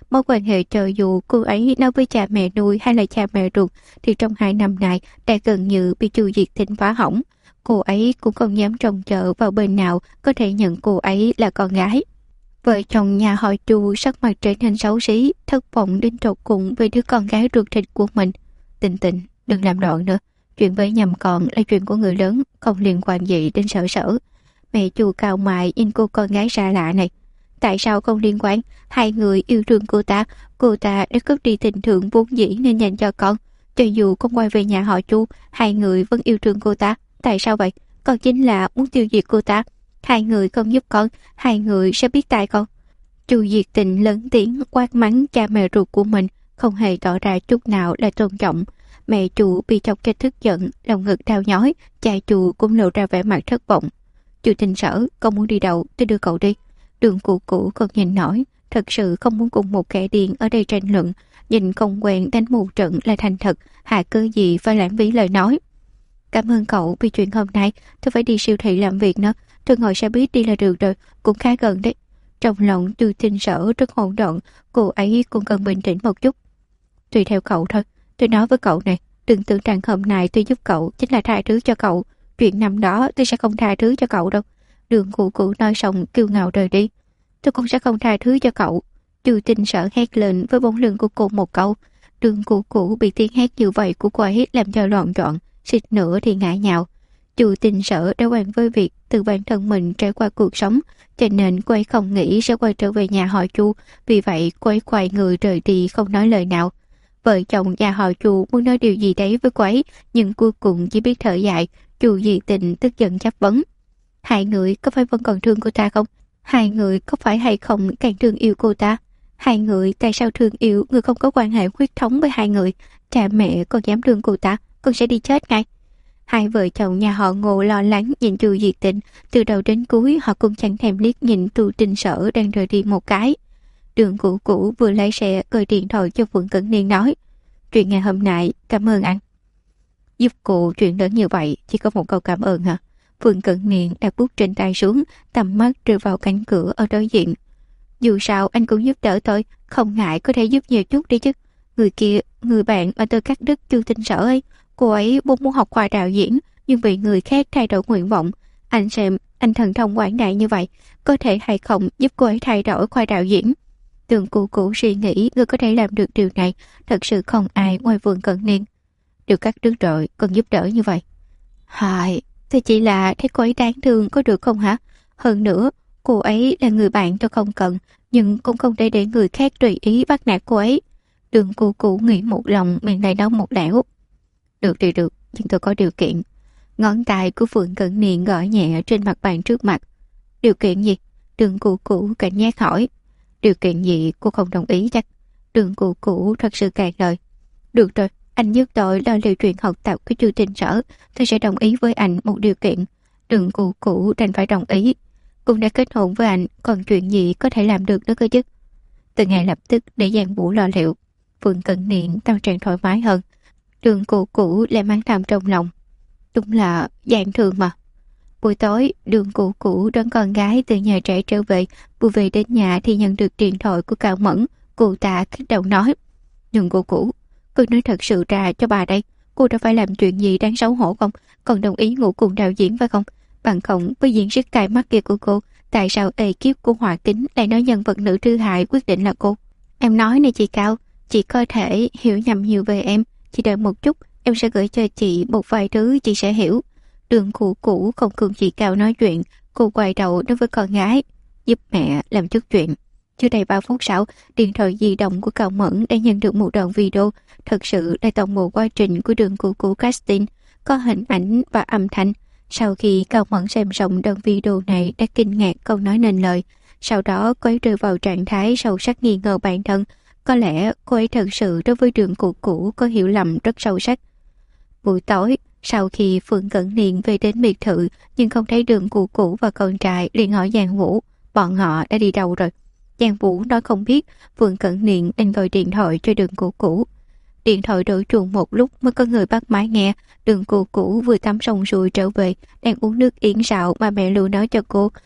[SPEAKER 1] mối quan hệ cho dù cô ấy nói với cha mẹ nuôi hay là cha mẹ ruột thì trong 2 năm này đã gần như bị Chu Diệt Tình phá hỏng. Cô ấy cũng không dám trông chờ vào bên nào có thể nhận cô ấy là con gái. Vợ chồng nhà họ Chu sắc mặt trở nên xấu xí, thất vọng đến tột cùng về đứa con gái ruột thịt của mình. Tình Tình, đừng làm loạn nữa. Chuyện với Nhầm Còn là chuyện của người lớn, không liên quan gì đến Sở Sở. Mẹ Chu cau mày nhìn cô con gái xa lạ này. Tại sao không liên quan? Hai người yêu thương cô ta đã cướp đi tình thương vốn dĩ nên dành cho con. Cho dù không quay về nhà họ Chu, hai người vẫn yêu thương cô ta. Tại sao vậy? Con chính là muốn tiêu diệt cô ta. Hai người không giúp con, hai người sẽ biết tại con. Chu Diệt Tình lớn tiếng quát mắng cha mẹ ruột của mình, không hề tỏ ra chút nào là tôn trọng. Mẹ Chu bị chọc cho tức giận, lòng ngực đau nhói, cha Chu cũng lộ ra vẻ mặt thất vọng. Chu Tinh Sở, con muốn đi đâu, tôi đưa cậu đi. Đường Cụ Cụ còn nhìn nổi, thật sự không muốn cùng một kẻ điên ở đây tranh luận, nhìn không quen đánh một trận là thành thật, hạ cơ gì phải lãng phí lời nói. Cảm ơn cậu vì chuyện hôm nay, tôi phải đi siêu thị làm việc nữa, tôi ngồi xe buýt đi là được rồi, cũng khá gần đấy. Trong lòng Chu Tinh Sở rất hỗn độn, cô ấy cũng cần bình tĩnh một chút. Tùy theo cậu thôi, tôi nói với cậu này, đừng tưởng rằng hôm nay tôi giúp cậu chính là tha thứ cho cậu, chuyện năm đó tôi sẽ không tha thứ cho cậu đâu. Đường Cụ Cụ nói xong kiêu ngạo rời đi. Tôi cũng sẽ không tha thứ cho cậu. Chu Tinh Sở hét lên với bóng lưng của cô một câu. Đường Cụ Cụ bị tiếng hét như vậy của cô ấy làm cho loạn trọn, xịt nữa thì ngã nhào. Chu Tinh Sở đã quen với việc từ bản thân mình trải qua cuộc sống, cho nên cô ấy không nghĩ sẽ quay trở về nhà họ Chu, vì vậy cô ấy quay người rời đi không nói lời nào. Vợ chồng nhà họ Chu muốn nói điều gì đấy với cô ấy, nhưng cuối cùng chỉ biết thở dài. Chu Diệt Tình tức giận chất vấn. Hai người có phải vẫn còn thương cô ta không? Hai người có phải hay không càng thương yêu cô ta? Hai người tại sao thương yêu người không có quan hệ huyết thống với hai người? Cha mẹ còn dám thương cô ta, con sẽ đi chết ngay. Hai vợ chồng nhà họ Ngô lo lắng nhìn Chu Diệt Tình, từ đầu đến cuối họ cũng chẳng thèm liếc nhìn Chu Tinh Sở đang rời đi một cái. Đường Cụ Cụ vừa lái xe gọi điện thoại cho Phượng Cẩn Niên nói, chuyện ngày hôm nay cảm ơn anh. Giúp cô chuyện lớn như vậy chỉ có một câu cảm ơn hả? Phượng Cẩn Niên đặt bút trên tay xuống, tầm mắt rơi vào cánh cửa ở đối diện. Dù sao anh cũng giúp đỡ tôi, không ngại có thể giúp nhiều chút đi chứ. Người kia, người bạn mà tôi cắt đứt Chu Tinh Sở ấy, cô ấy vốn muốn học khoa đạo diễn, nhưng vì người khác thay đổi nguyện vọng. Anh xem, anh thần thông quảng đại như vậy, có thể hay không giúp cô ấy thay đổi khoa đạo diễn? Đường Cụ Cụ suy nghĩ người có thể làm được điều này, thật sự không ai ngoài Phượng Cẩn Niên. Điều cắt đứt rồi, còn giúp đỡ như vậy. Hại, tôi chỉ là thấy cô ấy đáng thương có được không hả? Hơn nữa, cô ấy là người bạn tôi không cần, nhưng cũng không thể để người khác tùy ý bắt nạt cô ấy. Đường Cụ Cụ nghĩ một lòng, miệng lại nói một lẻo. Được thì được, nhưng tôi có điều kiện. Ngón tay của Phượng Cẩn Niên gõ nhẹ trên mặt bàn trước mặt. Điều kiện gì? Đường Cụ Cụ cảnh giác hỏi. Điều kiện gì cô không đồng ý chắc? Đường Cụ Cụ thật sự cạn lời. Được rồi, anh giúp tôi lo liệu chuyện học tập của Chu Tinh Sở, tôi sẽ đồng ý với anh một điều kiện. Đường Cụ Cụ đành phải đồng ý. Cũng đã kết hôn với anh, còn chuyện gì có thể làm được nữa cơ chứ? Từ ngày lập tức để Giang Vũ lo liệu. Phượng Cẩn Niên tâm trạng thoải mái hơn. Đường Cụ Cụ lại mang thầm trong lòng. Đúng là dạng thường mà. Buổi tối, Đường Cụ Cụ đón con gái từ nhà trẻ trở về. Vừa về đến nhà thì nhận được điện thoại của Cao Mẫn. Cô ta kích động nói. Đường Cụ Cụ, cô nói thật sự ra cho bà đây. Cô đã phải làm chuyện gì đáng xấu hổ không? Còn đồng ý ngủ cùng đạo diễn phải không? Bằng không với diễn sức cay mắt kia của cô, tại sao ekip của Hòa Kính lại nói nhân vật nữ thứ hại quyết định là cô? Em nói này chị Cao, chị có thể hiểu nhầm nhiều về em. Chị đợi một chút, em sẽ gửi cho chị một vài thứ chị sẽ hiểu. Đường Cụ Cụ không cùng chị Cao nói chuyện, cô quay đầu nói với con gái. Giúp mẹ làm chút chuyện. Chưa đầy 3 phút sau, điện thoại di động của Cao Mẫn đã nhận được một đoạn video, thật sự là toàn bộ quá trình của Đường Cụ Cụ casting, có hình ảnh và âm thanh. Sau khi Cao Mẫn xem xong đoạn video này đã kinh ngạc không nói nên lời, sau đó cô ấy rơi vào trạng thái sâu sắc nghi ngờ bản thân. Có lẽ cô ấy thật sự đối với Đường Cụ Cụ có hiểu lầm rất sâu sắc. Buổi tối, sau khi Phượng Cẩn Niên về đến biệt thự nhưng không thấy Đường Cụ Cụ và con trai, liền hỏi Giang Vũ bọn họ đã đi đâu rồi. Giang Vũ nói không biết. Phượng Cẩn Niên đang gọi điện thoại cho Đường Cụ Cụ. Điện thoại đổ chuông một lúc mới có người bắt máy nghe. Đường Cụ Cụ vừa tắm xong rồi trở về, đang uống nước yến xào mà mẹ Lưu nói cho cô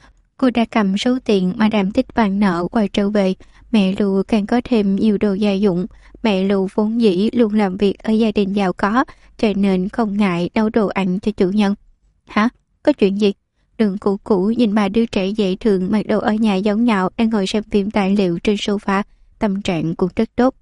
[SPEAKER 1] Cô đã cầm số tiền mà đàm tích bàn nợ quay trở về. Mẹ Lưu càng có thêm nhiều đồ gia dụng. Mẹ Lưu vốn dĩ luôn làm việc ở gia đình giàu có, cho nên không ngại nấu đồ ăn cho chủ nhân. Hả? Có chuyện gì? Đường Cũ Cũ nhìn ba đứa trẻ dễ thương mặc đồ ở nhà giống nhau đang ngồi xem phim tài liệu trên sofa, tâm trạng cũng rất tốt.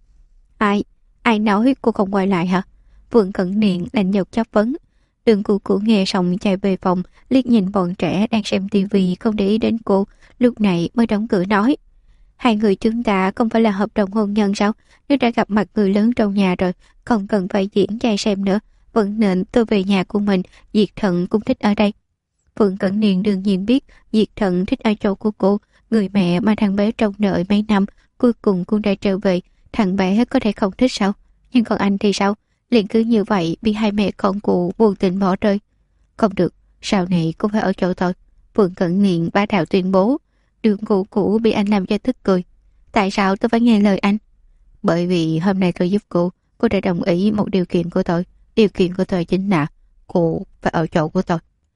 [SPEAKER 1] Ai nói cô không quay lại hả? Vương Cẩn Niệm lạnh nhạt chất vấn. Đường Cũ Cũ nghe xong chạy về phòng, liếc nhìn bọn trẻ đang xem tivi không để ý đến cô, lúc này mới đóng cửa nói: hai người chúng ta không phải là hợp đồng hôn nhân sao? Nếu đã gặp mặt người lớn trong nhà rồi, không cần phải diễn trai xem nữa, vẫn nên tôi về nhà của mình. Diệt Thận cũng thích ở đây. Phượng Cẩn Niên đương nhiên biết Diệt Thận thích ở chỗ của cô. Người mẹ mà thằng bé trông đợi mấy năm, cuối cùng cũng đã trở về. Thằng bé có thể không thích sao? Nhưng còn anh thì sao? Liền cứ như vậy bị hai mẹ con cụ vô tình bỏ rơi. Không được, sau này cũng phải ở chỗ tôi. Phượng Cẩn Niên bá đạo tuyên bố. Đường Cũ Cũ bị anh làm cho tức cười. Tại sao tôi phải nghe lời anh? Bởi vì hôm nay tôi giúp cô đã đồng ý một điều kiện của tôi. Điều kiện của tôi chính là cô phải ở chỗ của tôi.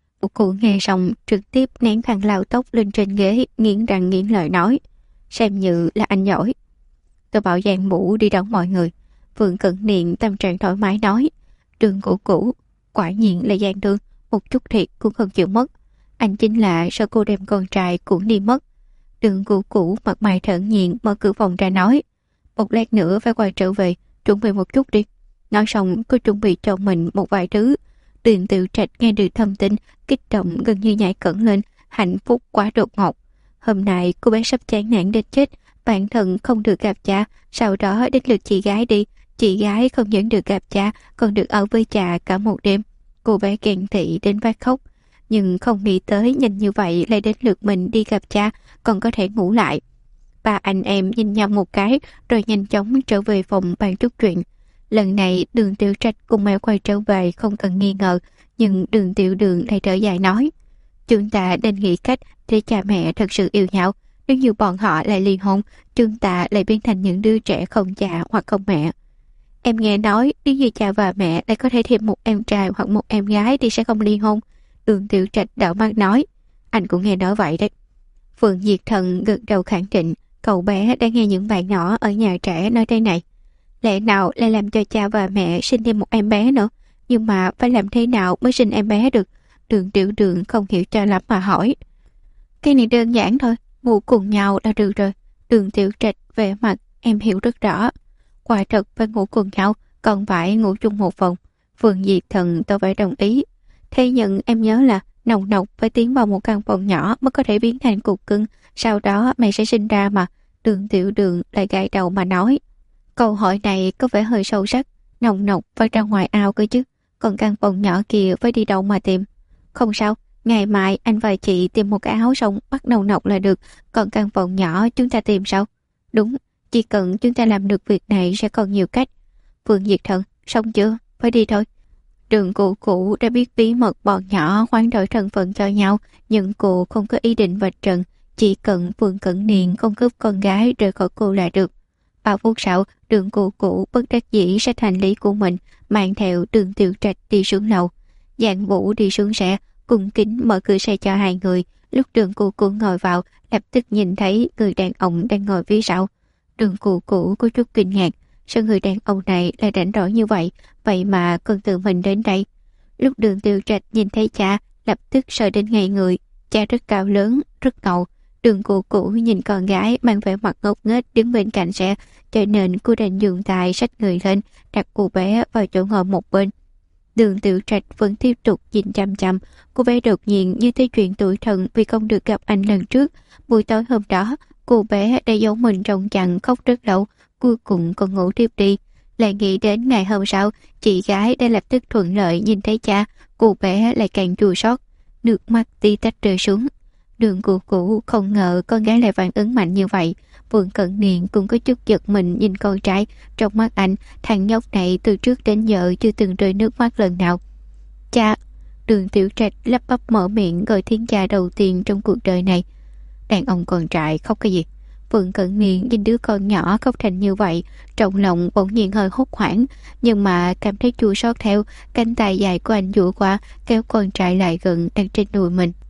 [SPEAKER 1] Cô nghe xong trực tiếp nén khăn lau tóc lên trên ghế, nghiến răng nghiến lợi nói: xem như là anh giỏi. Tôi bảo Giang Vũ đi đón mọi người. Phượng Cẩn Niên tâm trạng thoải mái nói: Đường Cũ Cũ quả nhiên là Giang Thương, một chút thiệt cũng không chịu mất. Anh chính là sợ cô đem con trai cũng đi mất. Đường Cũ Cũ mặt mày thản nhiên mở cửa phòng ra nói: một lát nữa phải quay trở về, chuẩn bị một chút đi. Nói xong cô chuẩn bị cho mình một vài thứ. Tiền Tiểu Trạch nghe được thông tin, kích động gần như nhảy cẫng lên, hạnh phúc quá đột ngột. Hôm nay cô bé sắp chán nản đến chết, bản thân không được gặp cha, sau đó đến lượt chị gái đi. Chị gái không những được gặp cha, còn được ở với cha cả một đêm. Cô bé ghen tị đến phát khóc, nhưng không nghĩ tới nhanh như vậy lại đến lượt mình đi gặp cha, còn có thể ngủ lại. Ba anh em nhìn nhau một cái, rồi nhanh chóng trở về phòng bàn chút chuyện. Lần này Đường Tiểu Trạch cùng mẹ quay trở về không cần nghi ngờ, nhưng Đường Tiểu Đường lại trở dài nói: chúng ta nên nghĩ cách để cha mẹ thật sự yêu nhau. Nếu như bọn họ lại ly hôn, chúng ta lại biến thành những đứa trẻ không cha hoặc không mẹ. Em nghe nói nếu như cha và mẹ lại có thể thêm một em trai hoặc một em gái thì sẽ không ly hôn. Đường Tiểu Trạch đảo mắt nói: anh cũng nghe nói vậy đấy. Phượng Diệt Thần gật đầu khẳng định. Cậu bé đã nghe những bạn nhỏ ở nhà trẻ nói thế này: lẽ nào lại làm cho cha và mẹ sinh thêm một em bé nữa? Nhưng mà phải làm thế nào mới sinh em bé được? Đường Tiểu Đường không hiểu cho lắm mà hỏi. Cái này đơn giản thôi, ngủ cùng nhau là được rồi. Đường Tiểu Trạch vẻ mặt em hiểu rất rõ. Quả thật phải ngủ cùng nhau, còn phải ngủ chung một phòng. Phượng Diệt Thần tôi phải đồng ý. Thế nhưng em nhớ là Nồng Nọc phải tiến vào một căn phòng nhỏ mới có thể biến thành cục cưng, sau đó mày sẽ sinh ra mà. Đường Tiểu Đường lại gãi đầu mà nói. Câu hỏi này có vẻ hơi sâu sắc. Nồng Nọc phải ra ngoài ao cơ chứ, còn căn phòng nhỏ kia phải đi đâu mà tìm? Không sao, ngày mai anh và chị tìm một cái áo xong bắt Nồng Nọc là được, còn căn phòng nhỏ chúng ta tìm sao? Đúng, chỉ cần chúng ta làm được việc này sẽ còn nhiều cách. Phương Diệt Thần, xong chưa? Phải đi thôi. Đường Cũ Cũ đã biết bí mật bọn nhỏ hoán đổi thân phận cho nhau, nhưng cô không có ý định vạch trần, chỉ cần Phương Cẩn Niên không cướp con gái rời khỏi cô là được. 3 phút sau, Đường Cũ Cũ bất đắc dĩ xách hành lý của mình, mang theo Đường Tiểu Trạch đi xuống lầu. Giang Vũ đi xuống xe, cung kính mở cửa xe cho hai người. Lúc Đường Cũ Cũ ngồi vào, lập tức nhìn thấy người đàn ông đang ngồi phía sau. Đường Cũ Cũ có chút kinh ngạc, sao người đàn ông này lại rảnh rỗi như vậy, vậy mà còn tự mình đến đây. Lúc Đường Tiểu Trạch nhìn thấy cha, lập tức sợ đến ngây người. Cha rất cao lớn, rất ngầu. Đường Cũ Cũ nhìn con gái mang vẻ mặt ngốc nghếch đứng bên cạnh xe, cho nên cô đành dùng tay xách người lên, đặt cô bé vào chỗ ngồi một bên. Đường Tiểu Trạch vẫn tiếp tục nhìn chăm chăm. Cô bé đột nhiên như thấy chuyện tủi thân vì không được gặp anh lần trước. Buổi tối hôm đó, cô bé đã giấu mình trong chăn khóc rất lâu, cuối cùng còn ngủ tiếp đi. Lại nghĩ đến ngày hôm sau, chị gái đã lập tức thuận lợi nhìn thấy cha, cô bé lại càng chua xót, nước mắt tí tách rơi xuống. Đường Cũ Cũ không ngờ con gái lại phản ứng mạnh như vậy. Vương Cẩn Niên cũng có chút giật mình nhìn con trai. Trong mắt anh, thằng nhóc này từ trước đến giờ chưa từng rơi nước mắt lần nào. Cha! Đường Tiểu Trạch lắp bắp mở miệng gọi tiếng cha đầu tiên trong cuộc đời này. Đàn ông con trai khóc cái gì? Vương Cẩn Niên nhìn đứa con nhỏ khóc thành như vậy, trong lòng bỗng nhiên hơi hốt hoảng, nhưng mà cảm thấy chua xót theo. Cánh tay dài của anh duỗi qua kéo con trai lại gần, đang trên đùi mình.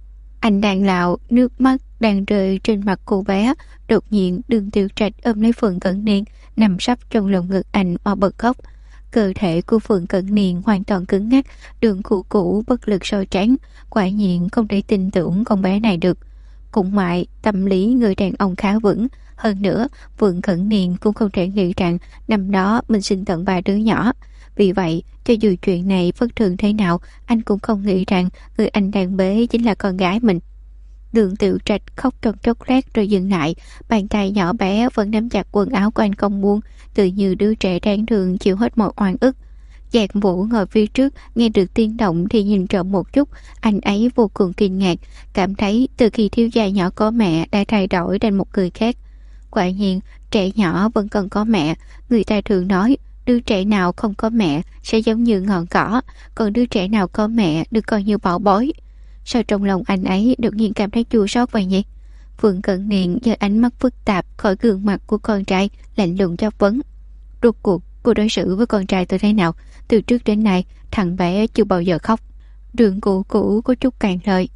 [SPEAKER 1] Anh đang lạo, nước mắt đang rơi trên mặt cô bé. Đột nhiên Đường Tiểu Trạch ôm lấy Phượng Cẩn Niên, nằm sấp trong lồng ngực anh mà bật khóc. Cơ thể của Phượng Cẩn Niên hoàn toàn cứng ngắc, Đường Cũ Cũ bất lực soi trán, quả nhiên không thể tin tưởng con bé này được. Cũng mãi, tâm lý người đàn ông khá vững. Hơn nữa, Phượng Cẩn Niên cũng không thể nghĩ rằng năm đó mình sinh tận 3 đứa nhỏ. Vì vậy, cho dù chuyện này bất thường thế nào, anh cũng không nghĩ rằng người anh đang bế chính là con gái mình. Đường Tiểu Trạch khóc trong chốc lát rồi dừng lại, bàn tay nhỏ bé vẫn nắm chặt quần áo của anh không buông, tự như đứa trẻ đáng thương chịu hết mọi oan ức. Giang Vũ ngồi phía trước, nghe được tiếng động thì nhìn trộm một chút, anh ấy vô cùng kinh ngạc, cảm thấy từ khi thiếu gia nhỏ có mẹ đã thay đổi thành một người khác. Quả nhiên, trẻ nhỏ vẫn cần có mẹ, người ta thường nói, đứa trẻ nào không có mẹ sẽ giống như ngọn cỏ, còn đứa trẻ nào có mẹ được coi như bảo bối. Sao trong lòng anh ấy đột nhiên cảm thấy chua xót vậy nhỉ? Phượng Cẩn Niên giơ ánh mắt phức tạp khỏi gương mặt của con trai, lạnh lùng chất vấn. Rốt cuộc cô đối xử với con trai từ thế nào? Từ trước đến nay thằng bé chưa bao giờ khóc. Đường Cũ Cũ có chút cạn lời.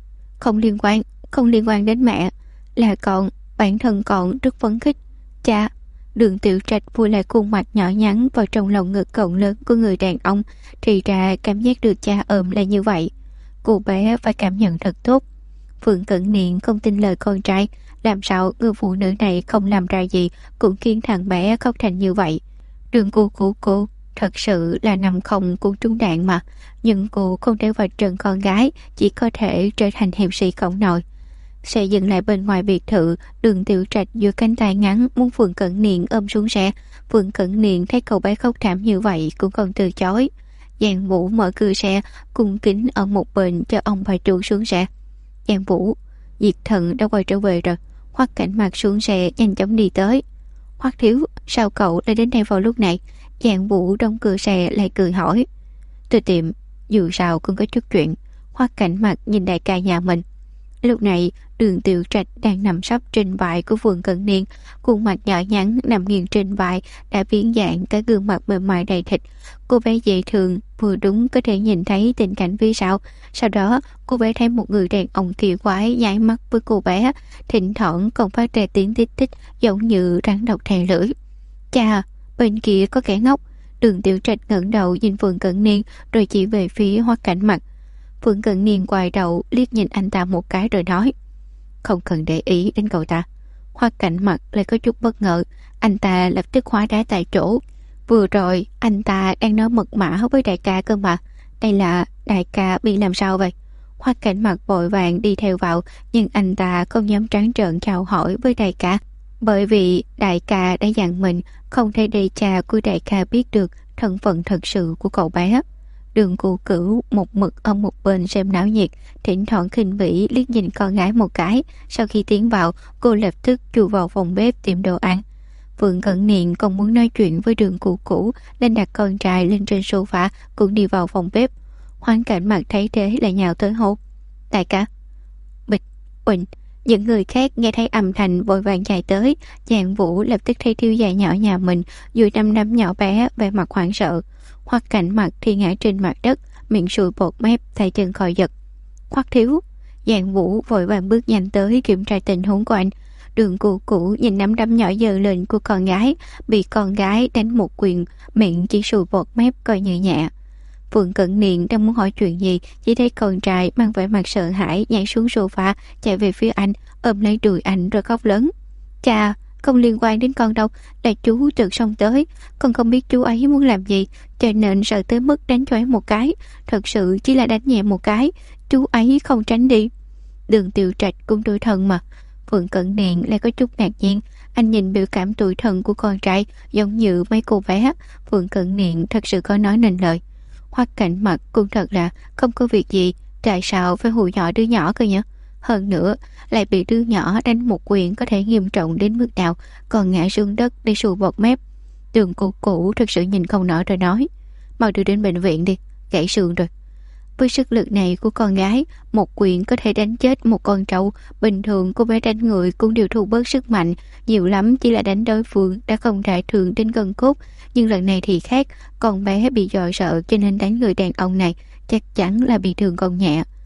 [SPEAKER 1] Không liên quan đến mẹ. Là bản thân con rất phấn khích. Cha. Đường Tiểu Trạch vùi lại khuôn mặt nhỏ nhắn vào trong lồng ngực rộng lớn của người đàn ông. Thì ra cảm giác được cha ôm là như vậy. Cô bé phải cảm nhận thật tốt. Phượng Cẩn Niên không tin lời con trai. Làm sao người phụ nữ này không làm ra gì cũng khiến thằng bé khóc thành như vậy. Đường Cũ Cũ thật sự là nằm không cũng trúng đạn mà. Nhưng cô không thể vạch trần con gái, chỉ có thể trở thành hiệp sĩ khổng nổi. Xe dừng lại bên ngoài biệt thự. Đường Tiểu Trạch đưa cánh tay ngắn muốn Phượng Cẩn Niên ôm xuống xe. Phượng Cẩn Niên thấy cậu bé khóc thảm như vậy cũng không từ chối. Giang Vũ mở cửa xe, cung kính ở một bên cho ông bà chủ xuống xe. Giang Vũ, Diệt Thần đã quay trở về rồi. Hoắc Cảnh Mặc xuống xe nhanh chóng đi tới. Hoắc thiếu, sao cậu lại đến đây vào lúc này? Giang Vũ đóng cửa xe lại cười hỏi. Tôi tìm, dù sao cũng có chút chuyện. Hoắc Cảnh Mặc nhìn đại ca nhà mình. Lúc này Đường Tiểu Trạch đang nằm sấp trên vai của Phượng Cẩn Niên, khuôn mặt nhỏ nhắn nằm nghiêng trên vai đã biến dạng cả gương mặt mềm mại đầy thịt. Cô bé dễ thương vừa đúng có thể nhìn thấy tình cảnh phía sau đó cô bé thấy một người đàn ông kỳ quái nháy mắt với cô bé, thỉnh thoảng còn phát ra tiếng tít tít giống như rắn độc thè lưỡi. Chà, bên kia có kẻ ngốc. Đường Tiểu Trạch ngẩng đầu nhìn Phượng Cẩn Niên rồi chỉ về phía Hoắc Cảnh Mặc. Phượng Cẩn Niên quay đầu liếc nhìn anh ta một cái rồi nói. Không cần để ý đến cậu ta. Hoắc Cảnh Mặc lại có chút bất ngờ. Anh ta lập tức hóa đá tại chỗ. Vừa rồi anh ta đang nói mật mã với đại ca cơ mà. Đây là đại ca bị làm sao vậy? Hoắc Cảnh Mặc vội vàng đi theo vào, nhưng anh ta không dám trắng trợn chào hỏi với đại ca, bởi vì đại ca đã dặn mình không thể để cha của đại ca biết được thân phận thật sự của cậu bé. Đường Cũ Cửu một mực ở một bên xem náo nhiệt, thỉnh thoảng khinh bỉ liếc nhìn con gái một cái. Sau khi tiến vào, cô lập tức chui vào phòng bếp tìm đồ ăn. Phượng Cẩn Niên còn muốn nói chuyện với Đường Cũ Cũ, nên đặt con trai lên trên sofa cũng đi vào phòng bếp. Hoắc Cảnh Mặc thấy thế lại nhào tới hô. Đại ca. Bịch, uỳnh. Những người khác nghe thấy âm thanh vội vàng chạy tới. Giang Vũ lập tức thấy thiếu gia nhỏ nhà mình dưới nắm nhỏ bé vẻ mặt hoảng sợ. Hoắc Cảnh Mặc thì ngã trên mặt đất, miệng sùi bọt mép, tay chân khỏi giật. Hoắc thiếu. Giang Vũ vội vàng bước nhanh tới kiểm tra tình huống của anh. Đường Cũ Cũ nhìn nắm đấm nhỏ dơ lên của con gái, bị con gái đánh một quyền, miệng chỉ sùi bọt mép coi như nhẹ. Phượng Cẩn Niên đang muốn hỏi chuyện gì, chỉ thấy con trai mang vẻ mặt sợ hãi nhảy xuống sofa, chạy về phía anh, ôm lấy đùi anh rồi khóc lớn. Cha, không liên quan đến con đâu, là chú tự xông tới, con không biết chú ấy muốn làm gì, cho nên sợ tới mức đánh cho ấy một cái, thật sự chỉ là đánh nhẹ một cái, chú ấy không tránh đi. Đường Tiểu Trạch cũng tủi thân mà. Phượng Cẩn Niên lại có chút ngạc nhiên, anh nhìn biểu cảm tủi thân của con trai giống như mấy cô bé. Phượng Cẩn Niên thật sự có nói nên lời. Hoắc Cảnh Mặc cũng thật là không có việc gì, tại sao phải hù dọa đứa nhỏ cơ nhỉ? Hơn nữa lại bị đứa nhỏ đánh một quyền có thể nghiêm trọng đến mức nào, còn ngã xuống đất để sùi bọt mép. Đường Cũ Cũ thật sự nhìn không nổi rồi nói. Mau đưa đến bệnh viện đi, gãy xương rồi. Với sức lực này của con gái, một quyền có thể đánh chết một con trâu. Bình thường cô bé đánh người cũng đều thu bớt sức mạnh, nhiều lắm chỉ là đánh đối phương đã không đại thương đến gân cốt. Nhưng lần này thì khác, con bé bị dọa sợ cho nên đánh người đàn ông này chắc chắn là bị thương còn nhẹ.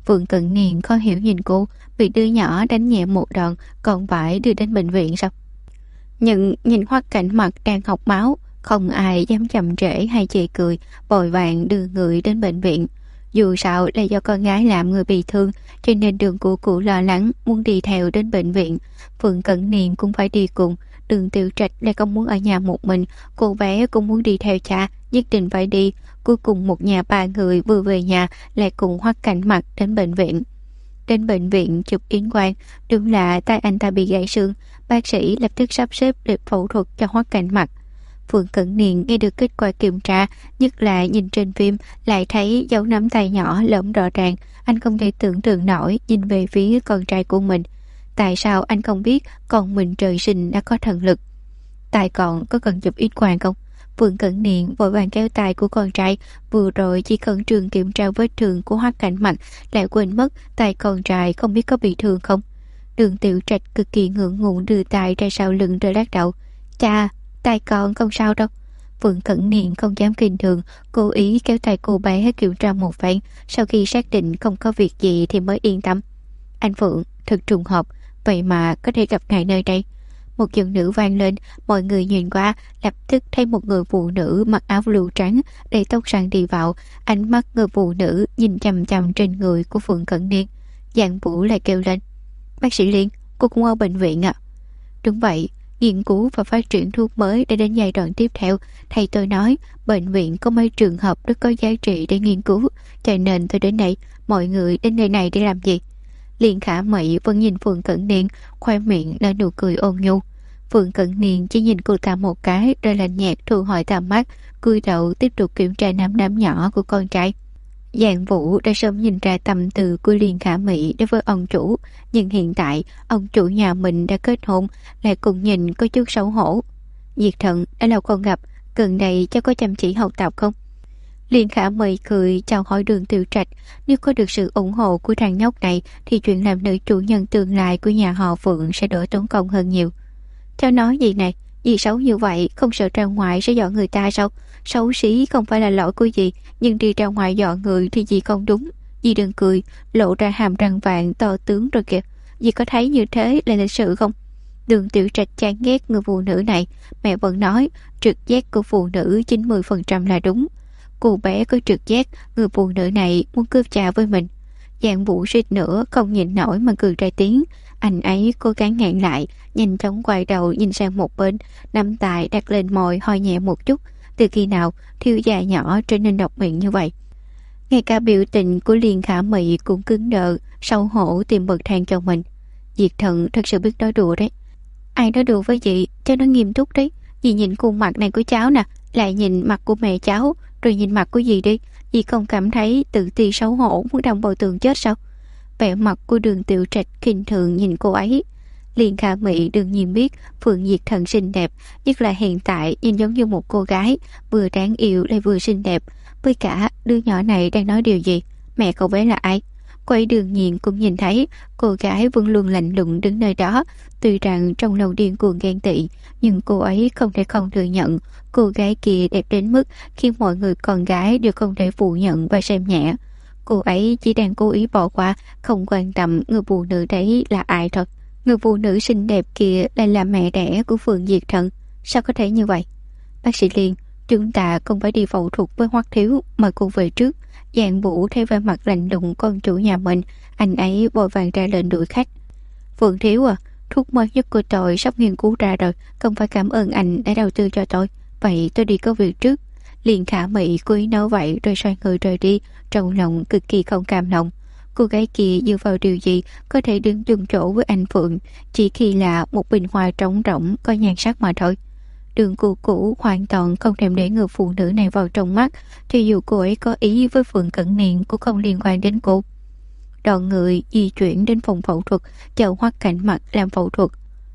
[SPEAKER 1] Phượng Cận Niên khó hiểu nhìn cô, bị đứa nhỏ đánh nhẹ một đòn còn phải đưa đến bệnh viện sao? Nhưng nhìn Hoắc Cảnh Mặc đang học máu, không ai dám chậm trễ hay chê cười, vội vàng đưa người đến bệnh viện. Dù sao là do con gái làm người bị thương, cho nên Đường Cũ Cũ lo lắng muốn đi theo đến bệnh viện. Phượng Cận Niên cũng phải đi cùng. Đường Tiểu Trạch lại không muốn ở nhà một mình, cô bé cũng muốn đi theo cha, nhất định phải đi. Cuối cùng một nhà ba người vừa về nhà lại cùng Hoắc Cảnh Mặc đến bệnh viện. Đến bệnh viện chụp Yến Quang, đúng là tay anh ta bị gãy xương. Bác sĩ lập tức sắp xếp để phẫu thuật cho Hoắc Cảnh Mặc. Phượng Cận Niên nghe được kết quả kiểm tra, nhất là nhìn trên phim lại thấy dấu nắm tay nhỏ lởm rõ ràng. Anh không thể tưởng tượng nổi nhìn về phía con trai của mình. Tại sao anh không biết con mình trời sinh đã có thần lực? Tài còn có cần chụp Yến Quang không? Phượng Cận Niên vội vàng kéo tay của con trai, vừa rồi chỉ khẩn trương kiểm tra vết thương của Hoắc Cảnh Mặc, lại quên mất tay con trai không biết có bị thương không. Đường Tiểu Trạch cực kỳ ngượng ngùng đưa tay ra sau lưng rồi lắc đầu. Cha, tay con không sao đâu. Phượng Cận Niên không dám kinh thường, cố ý kéo tay cô bé kiểm tra một phen, sau khi xác định không có việc gì thì mới yên tâm. Anh Phượng, thật trùng hợp, vậy mà có thể gặp ngài nơi đây. Một giọng nữ vang lên, mọi người nhìn qua, lập tức thấy một người phụ nữ mặc áo blue trắng, đầy tóc sang đi vào. Ánh mắt người phụ nữ nhìn chằm chằm trên người của Phượng Cận Niên. Giang Vũ lại kêu lên, bác sĩ Liên, cô cũng ở bệnh viện ạ? Đúng vậy, nghiên cứu và phát triển thuốc mới để đến giai đoạn tiếp theo. Thầy tôi nói, bệnh viện có mấy trường hợp rất có giá trị để nghiên cứu, cho nên tôi đến đây. Mọi người đến nơi này để làm gì? Liên Khả Mị vẫn nhìn Phượng Cận Niên, khoe miệng nở nụ cười ôn nhu. Phượng Cận Niên chỉ nhìn cô ta một cái rồi lạnh nhạt thu hồi tầm mắt, cúi đầu tiếp tục kiểm tra nắm nhỏ của con trai. Giang Vũ đã sớm nhìn ra tâm tư của Liên Khả Mị đối với ông chủ, nhưng hiện tại ông chủ nhà mình đã kết hôn, lại cùng nhìn có chút xấu hổ. Diệt Thận đã lâu không gặp, gần đây cháu có chăm chỉ học tập không? Liên Khả Mị cười chào hỏi Đường Tiểu Trạch, nếu có được sự ủng hộ của thằng nhóc này thì chuyện làm nữ chủ nhân tương lai của nhà họ Phượng sẽ đỡ tốn công hơn nhiều. Cháu nói gì này, gì xấu như vậy không sợ ra ngoài sẽ dọa người ta sao? Xấu xí không phải là lỗi của dì, nhưng đi ra ngoài dọa người thì dì không đúng. Dì đừng cười, lộ ra hàm răng vàng to tướng rồi kìa. Dì có thấy như thế là lịch sự không? Đường Tiểu Trạch chán ghét người phụ nữ này. Mẹ vẫn nói trực giác của phụ nữ 90% là đúng. Cô bé có trực giác người phụ nữ này muốn cướp cha với mình. Giang Vũ suýt nữa không nhịn nổi mà cười ra tiếng. Anh ấy cố gắng ngẹn lại, nhanh chóng quay đầu nhìn sang một bên, nắm tay đặt lên môi hơi nhẹ một chút. Từ khi nào thiếu gia nhỏ trở nên độc miệng như vậy? Ngay cả biểu tình của Liên Khả Mị cũng cứng đờ, xấu hổ tìm bậc thang cho mình. Diệt Thận thật sự biết nói đùa đấy. Ai nói đùa với chị, cháu nó nghiêm túc đấy. Dì nhìn khuôn mặt này của cháu nè, lại nhìn mặt của mẹ cháu, rồi nhìn mặt của dì đi. Dì không cảm thấy tự ti xấu hổ muốn đâm vào tường chết sao? Vẻ mặt của Đường Tiểu Trạch khinh thường nhìn cô ấy. Liên Khả Mị đương nhiên biết Phượng Diệt Thần xinh đẹp, nhất là hiện tại nhìn giống như một cô gái vừa đáng yêu lại vừa xinh đẹp. Với cả đứa nhỏ này đang nói điều gì? Mẹ cậu bé là ai? Cô ấy đương nhiên cũng nhìn thấy cô gái vẫn luôn lạnh lùng đứng nơi đó. Tuy rằng trong lòng điên cuồng ghen tị, nhưng cô ấy không thể không thừa nhận cô gái kia đẹp đến mức khiến mọi người con gái đều không thể phủ nhận và xem nhẹ. Cô ấy chỉ đang cố ý bỏ qua, không quan tâm người phụ nữ đấy là ai thôi. Người phụ nữ xinh đẹp kia lại là mẹ đẻ của Phượng Diệt Thần. Sao có thể như vậy? Bác sĩ Liên, chúng ta không phải đi phẫu thuật với Hoắc thiếu, mời cô về trước. Giang Vũ thấy vẻ mặt lạnh lùng con chủ nhà mình, anh ấy vội vàng ra lệnh đuổi khách. Phượng thiếu à, thuốc mới nhất của tôi sắp nghiên cứu ra rồi, không phải cảm ơn anh đã đầu tư cho tôi. Vậy tôi đi có việc trước. Liên Khả Mị cố ý nói vậy rồi xoay người rời đi, trong lòng cực kỳ không cam lòng. Cô gái kia dựa vào điều gì có thể đứng chung chỗ với anh Phượng, chỉ khi là một bình hoa trống rỗng có nhan sắc mà thôi. Đường Cũ Cũ hoàn toàn không thèm để người phụ nữ này vào trong mắt, thì dù cô ấy có ý với Phượng Cận Niên cũng không liên quan đến cô. Đoàn người di chuyển đến phòng phẫu thuật, chờ Hoắc Cảnh Mặc làm phẫu thuật.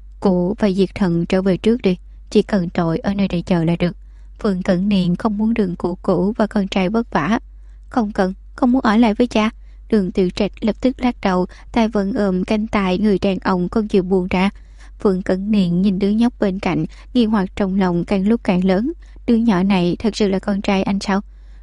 [SPEAKER 1] Cô và Diệt Thần trở về trước đi, chỉ cần tôi ở nơi đây chờ là được. Phượng Cận Niên không muốn Đường Cũ Cũ và con trai vất vả. Không cần, không muốn ở lại với cha. Đường Tiểu Trạch lập tức lắc đầu, tay vẫn ôm cánh tay người đàn ông không chịu buông ra. Phượng Cận Niên nhìn đứa nhóc bên cạnh, nghi hoặc trong lòng càng lúc càng lớn. Đứa nhỏ này thật sự là con trai anh sao?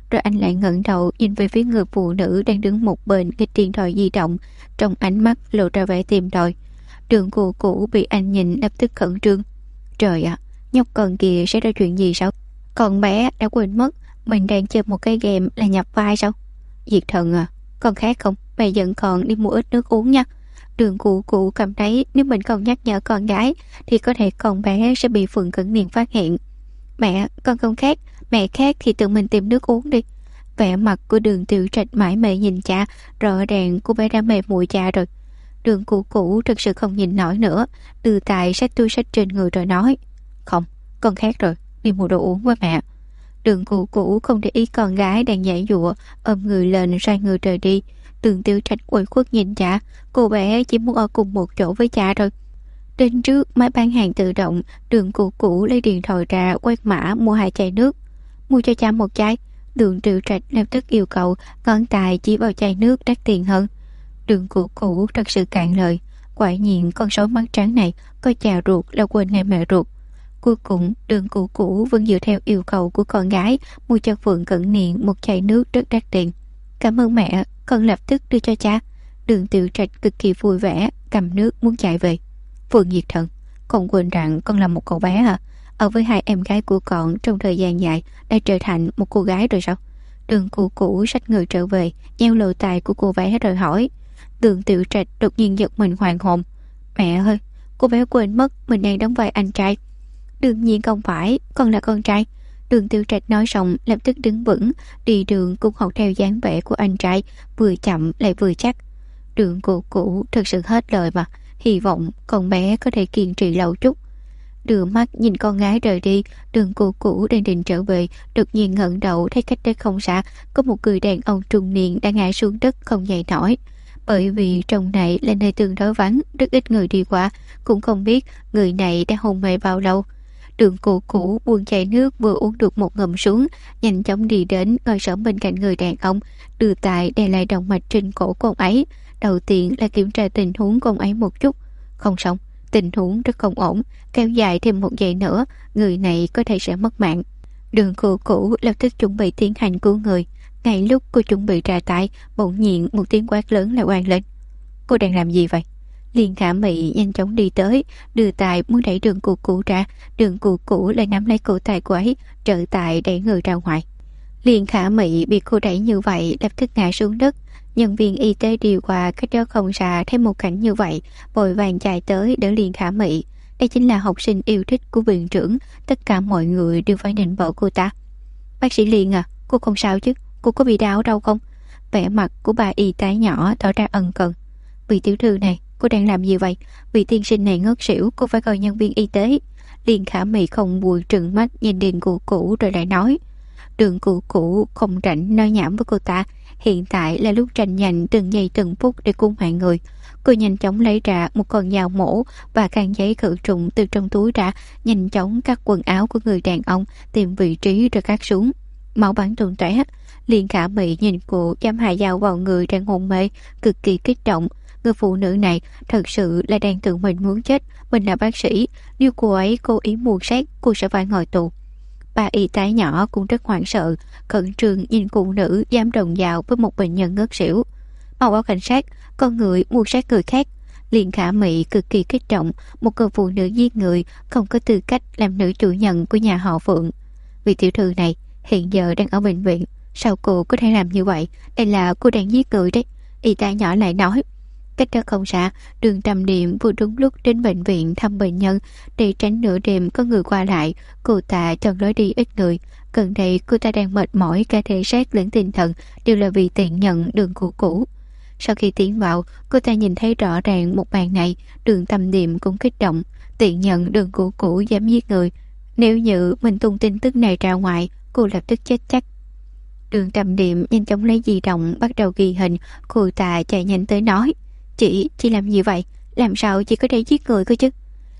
[SPEAKER 1] rồi anh lại ngẩng đầu nhìn về phía người phụ nữ đang đứng một bên cái điện thoại di động, trong ánh mắt lộ ra vẻ tìm tòi. Đường cô cũ bị anh nhìn lập tức khẩn trương. Trời ạ, nhóc con kia sẽ ra chuyện gì sao? Con bé đã quên mất mình đang chơi một cái game là nhập vai sao? Diệt Thần à, con khác không? Mẹ dẫn con đi mua ít nước uống nha. Đường cụ cảm thấy nếu mình không nhắc nhở con gái thì có thể con bé sẽ bị Phượng Cẩn Niên phát hiện. Mẹ, con không khác. Mẹ khác thì tự mình tìm nước uống đi. Vẻ mặt của Đường Tiểu Trạch mải mê nhìn cha, rõ ràng cô bé đã mê muội cha rồi. Đường cụ thực sự không nhìn nổi nữa, từ tài xách túi xách trên người rồi nói: Không, con khác rồi, đi mua đồ uống với mẹ. Đường cụ không để ý con gái đang nhảy dụa, ôm người lên xoay người rời đi. Đường Tiểu Trạch uể khuất nhìn cha, cô bé chỉ muốn ở cùng một chỗ với cha rồi. Đến trước máy bán hàng tự động, Đường cụ lấy điện thoại ra quét mã mua 2 chai nước. Mua cho cha 1 chai. Đường Tiểu Trạch lập tức yêu cầu, ngón tay chỉ vào chai nước đắt tiền hơn. Đường cụ thật sự cạn lời. Quả nhiên con sói mắt trắng này có cha ruột là quên ngay mẹ ruột. Cuối cùng Đường cụ vẫn dựa theo yêu cầu của con gái, mua cho Phượng Cẩn Niên 1 chai nước rất đắt tiền. Cảm ơn mẹ, con lập tức đưa cho cha. Đường Tiểu Trạch cực kỳ vui vẻ, cầm nước muốn chạy về. Phượng Diệt Thần, con quên rằng con là một cậu bé hả? Ở với 2 em gái của con trong thời gian dài đã trở thành một cô gái rồi sao? Đường cụ xách người trở về, nheo lỗ tai của cô bé rồi hỏi. Đường Tiểu Trạch đột nhiên giật mình hoàn hồn. Mẹ ơi, cô bé quên mất mình đang đóng vai anh trai. Đương nhiên không phải, con là con trai. Đường Tiểu Trạch nói xong lập tức đứng vững, đi đường cũng học theo dáng vẻ của anh trai, vừa chậm lại vừa chắc. Đường cụ thật sự hết lời mà, hy vọng con bé có thể kiên trì lâu chút. Đưa mắt nhìn con gái rời đi, Đường cụ đang định trở về, đột nhiên ngẩng đầu thấy cách đây không xa có một người đàn ông trung niên đang ngã xuống đất không dậy nổi. Bởi vì trong này là nơi tương đối vắng, rất ít người đi qua, cũng không biết người này đã hôn mê bao lâu. Đường cụ buông chai nước vừa uống được một ngụm xuống, nhanh chóng đi đến ngồi xổm bên cạnh người đàn ông, đưa tay đè lại động mạch trên cổ con ấy. Đầu tiên là kiểm tra tình huống con ấy một chút. Không xong, tình huống rất không ổn, kéo dài thêm 1 giây nữa người này có thể sẽ mất mạng. Đường cụ lập tức chuẩn bị tiến hành cứu người. Ngay lúc cô chuẩn bị ra tay, bỗng nhiên một tiếng quát lớn lại vang lên. Cô đang làm gì vậy? Liên Khả Mị nhanh chóng đi tới, đưa tay muốn đẩy Đường cụ ra. Đường cụ lại nắm lấy cổ tay cô ấy, trợ tay đẩy người ra ngoài. Liên Khả Mị bị cô đẩy như vậy lập tức ngã xuống đất. Nhân viên y tế đi qua cách đó không xa thấy một cảnh như vậy, vội vàng chạy tới đỡ Liên Khả Mị. Đây chính là học sinh yêu thích của viện trưởng, tất cả mọi người đều phải nịnh bợ cô ta. Bác sĩ Liên à, cô không sao chứ? Cô có bị đau đâu không? Vẻ mặt của bà y tá nhỏ tỏ ra ân cần. Vị tiểu thư này, cô đang làm gì vậy? Vị tiên sinh này ngất xỉu, cô phải gọi nhân viên y tế. Liên Khả Mị không buồn trừng mắt nhìn Đường cụ rồi lại nói. Đường cụ không rảnh nói nhảm với cô ta. Hiện tại là lúc tranh giành từng giây từng phút để cứu mạng người. Cô nhanh chóng lấy ra một con dao mổ và khăn giấy khử trùng từ trong túi ra, nhanh chóng cắt quần áo của người đàn ông, tìm vị trí rồi cắt xuống. Máu bắn tung tóe. Liên Khả Mị nhìn cô dám hạ dao vào người đang hôn mê, cực kỳ kích động. Người phụ nữ này thật sự là đang tự mình muốn chết. Mình là bác sĩ, nếu cô ấy cố ý mưu sát, cô sẽ phải ngồi tù. Bà y tá nhỏ cũng rất hoảng sợ, khẩn trương nhìn phụ nữ dám đồng dạo với một bệnh nhân ngất xỉu. Mau báo cảnh sát, con người mưu sát người khác. Liên Khả Mị cực kỳ kích động, một người phụ nữ giết người không có tư cách làm nữ chủ nhân của nhà họ Phượng. Vị tiểu thư này hiện giờ đang ở bệnh viện, sao cô có thể làm như vậy? Đây là cô đang giết người đấy. Y tá nhỏ lại nói. Cách đó không xa, Đường Trầm Niệm vừa đúng lúc đến bệnh viện thăm bệnh nhân. Để tránh nửa đêm có người qua lại, cô ta chọn lối đi ít người. Gần đây cô ta đang mệt mỏi cả thể xác lẫn tinh thần, đều là vì tiện nhận Đường cũ. Sau khi tiến vào, cô ta nhìn thấy rõ ràng một màn này. Đường Trầm Niệm cũng kích động. Tiện nhận Đường cũ dám giết người, nếu như mình tung tin tức này ra ngoài, cô lập tức chết chắc. Đường Trầm Niệm nhanh chóng lấy di động bắt đầu ghi hình. Cô ta chạy nhanh tới nói. Chị làm gì vậy? Làm sao chị có thể giết người cơ chứ?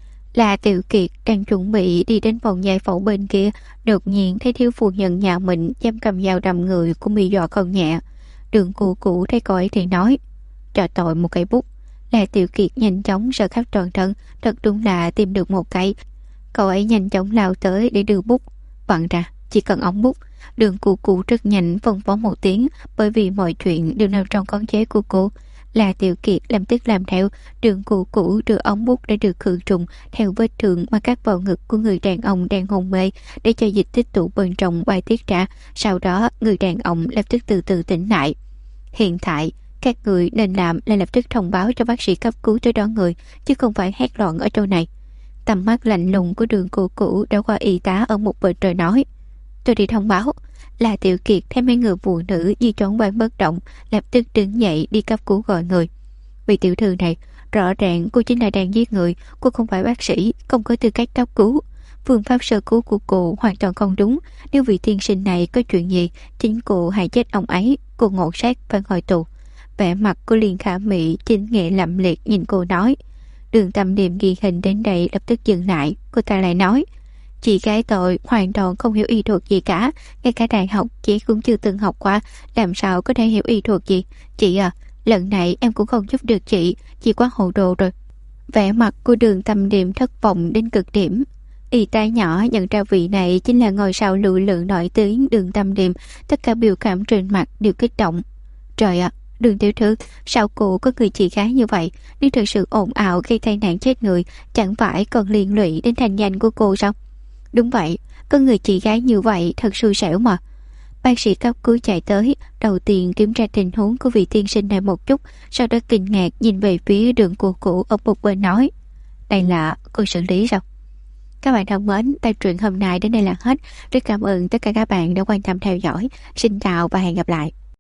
[SPEAKER 1] Là Tiểu Kiệt đang chuẩn bị đi đến phòng giải phẫu bên kia, đột nhiên thấy thiếu phu nhân nhà mình dám cầm dao đâm người, cũng bị dọa không nhẹ. Đường cụ thấy cô ấy thì nói. Cho tội một cây bút. Là Tiểu Kiệt nhanh chóng sờ khắp toàn thân, thật đúng là tìm được một cây. Cậu ấy nhanh chóng lao tới để đưa bút. Vặn ra, chỉ cần ống bút. Đường cụ cụ rất nhanh phân phó một tiếng, bởi vì mọi chuyện đều nằm trong khống chế của cô. La Tiểu Kiệt lập tức làm theo. Đường cụ cụ đưa ống bút đã được khử trùng theo vết thương mà cắt vào ngực của người đàn ông đang hôn mê, để cho dịch tích tụ bên trong bài tiết ra. Sau đó người đàn ông lập tức từ từ tỉnh lại. Hiện tại các người nên làm là lập tức thông báo cho bác sĩ cấp cứu tới đón người, chứ không phải hét loạn ở chỗ này. Tầm mắt lạnh lùng của đường cụ cụ đã qua y tá ở một bên rồi nói: tôi đi thông báo. Là Tiểu Kiệt thấy mấy người phụ nữ di trốn ban bất động, lập tức đứng dậy đi cấp cứu gọi người. Vị tiểu thư này, rõ ràng cô chính là đang giết người, cô không phải bác sĩ, không có tư cách cấp cứu. Phương pháp sơ cứu của cô hoàn toàn không đúng. Nếu vị tiên sinh này có chuyện gì, chính cô hại chết ông ấy, cô ngộ sát phải ngồi tù. Vẻ mặt của Liên Khả Mỹ chính nghệ lậm liệt nhìn cô nói. Đường Tâm Niệm ghi hình đến đây lập tức dừng lại. Cô ta lại nói: chị gái tội hoàn toàn không hiểu y thuật gì cả, ngay cả đại học chị cũng chưa từng học qua, làm sao có thể hiểu y thuật gì. Chị à, lần này em cũng không giúp được chị quá hồ đồ rồi. Vẻ mặt của Đường Tâm Niệm thất vọng đến cực điểm. Y tá nhỏ nhận ra vị này chính là ngôi sao lụi lự nổi tiếng Đường Tâm Niệm, tất cả biểu cảm trên mặt đều kích động. Trời ạ, Đường tiểu thư, sao cô có người chị gái như vậy? Nếu thực sự ồn ào gây tai nạn chết người, chẳng phải còn liên lụy đến thành danh của cô sao? Đúng vậy, có người chị gái như vậy thật xui xẻo mà. Bác sĩ cấp cứu chạy tới, đầu tiên kiểm tra tình huống của vị tiên sinh này một chút, sau đó kinh ngạc nhìn về phía Đường cụ cụ ở một bên nói: đây là cô xử lý sao? Các bạn thân mến, tập truyện hôm nay đến đây là hết. Rất cảm ơn tất cả các bạn đã quan tâm theo dõi. Xin chào và hẹn gặp lại.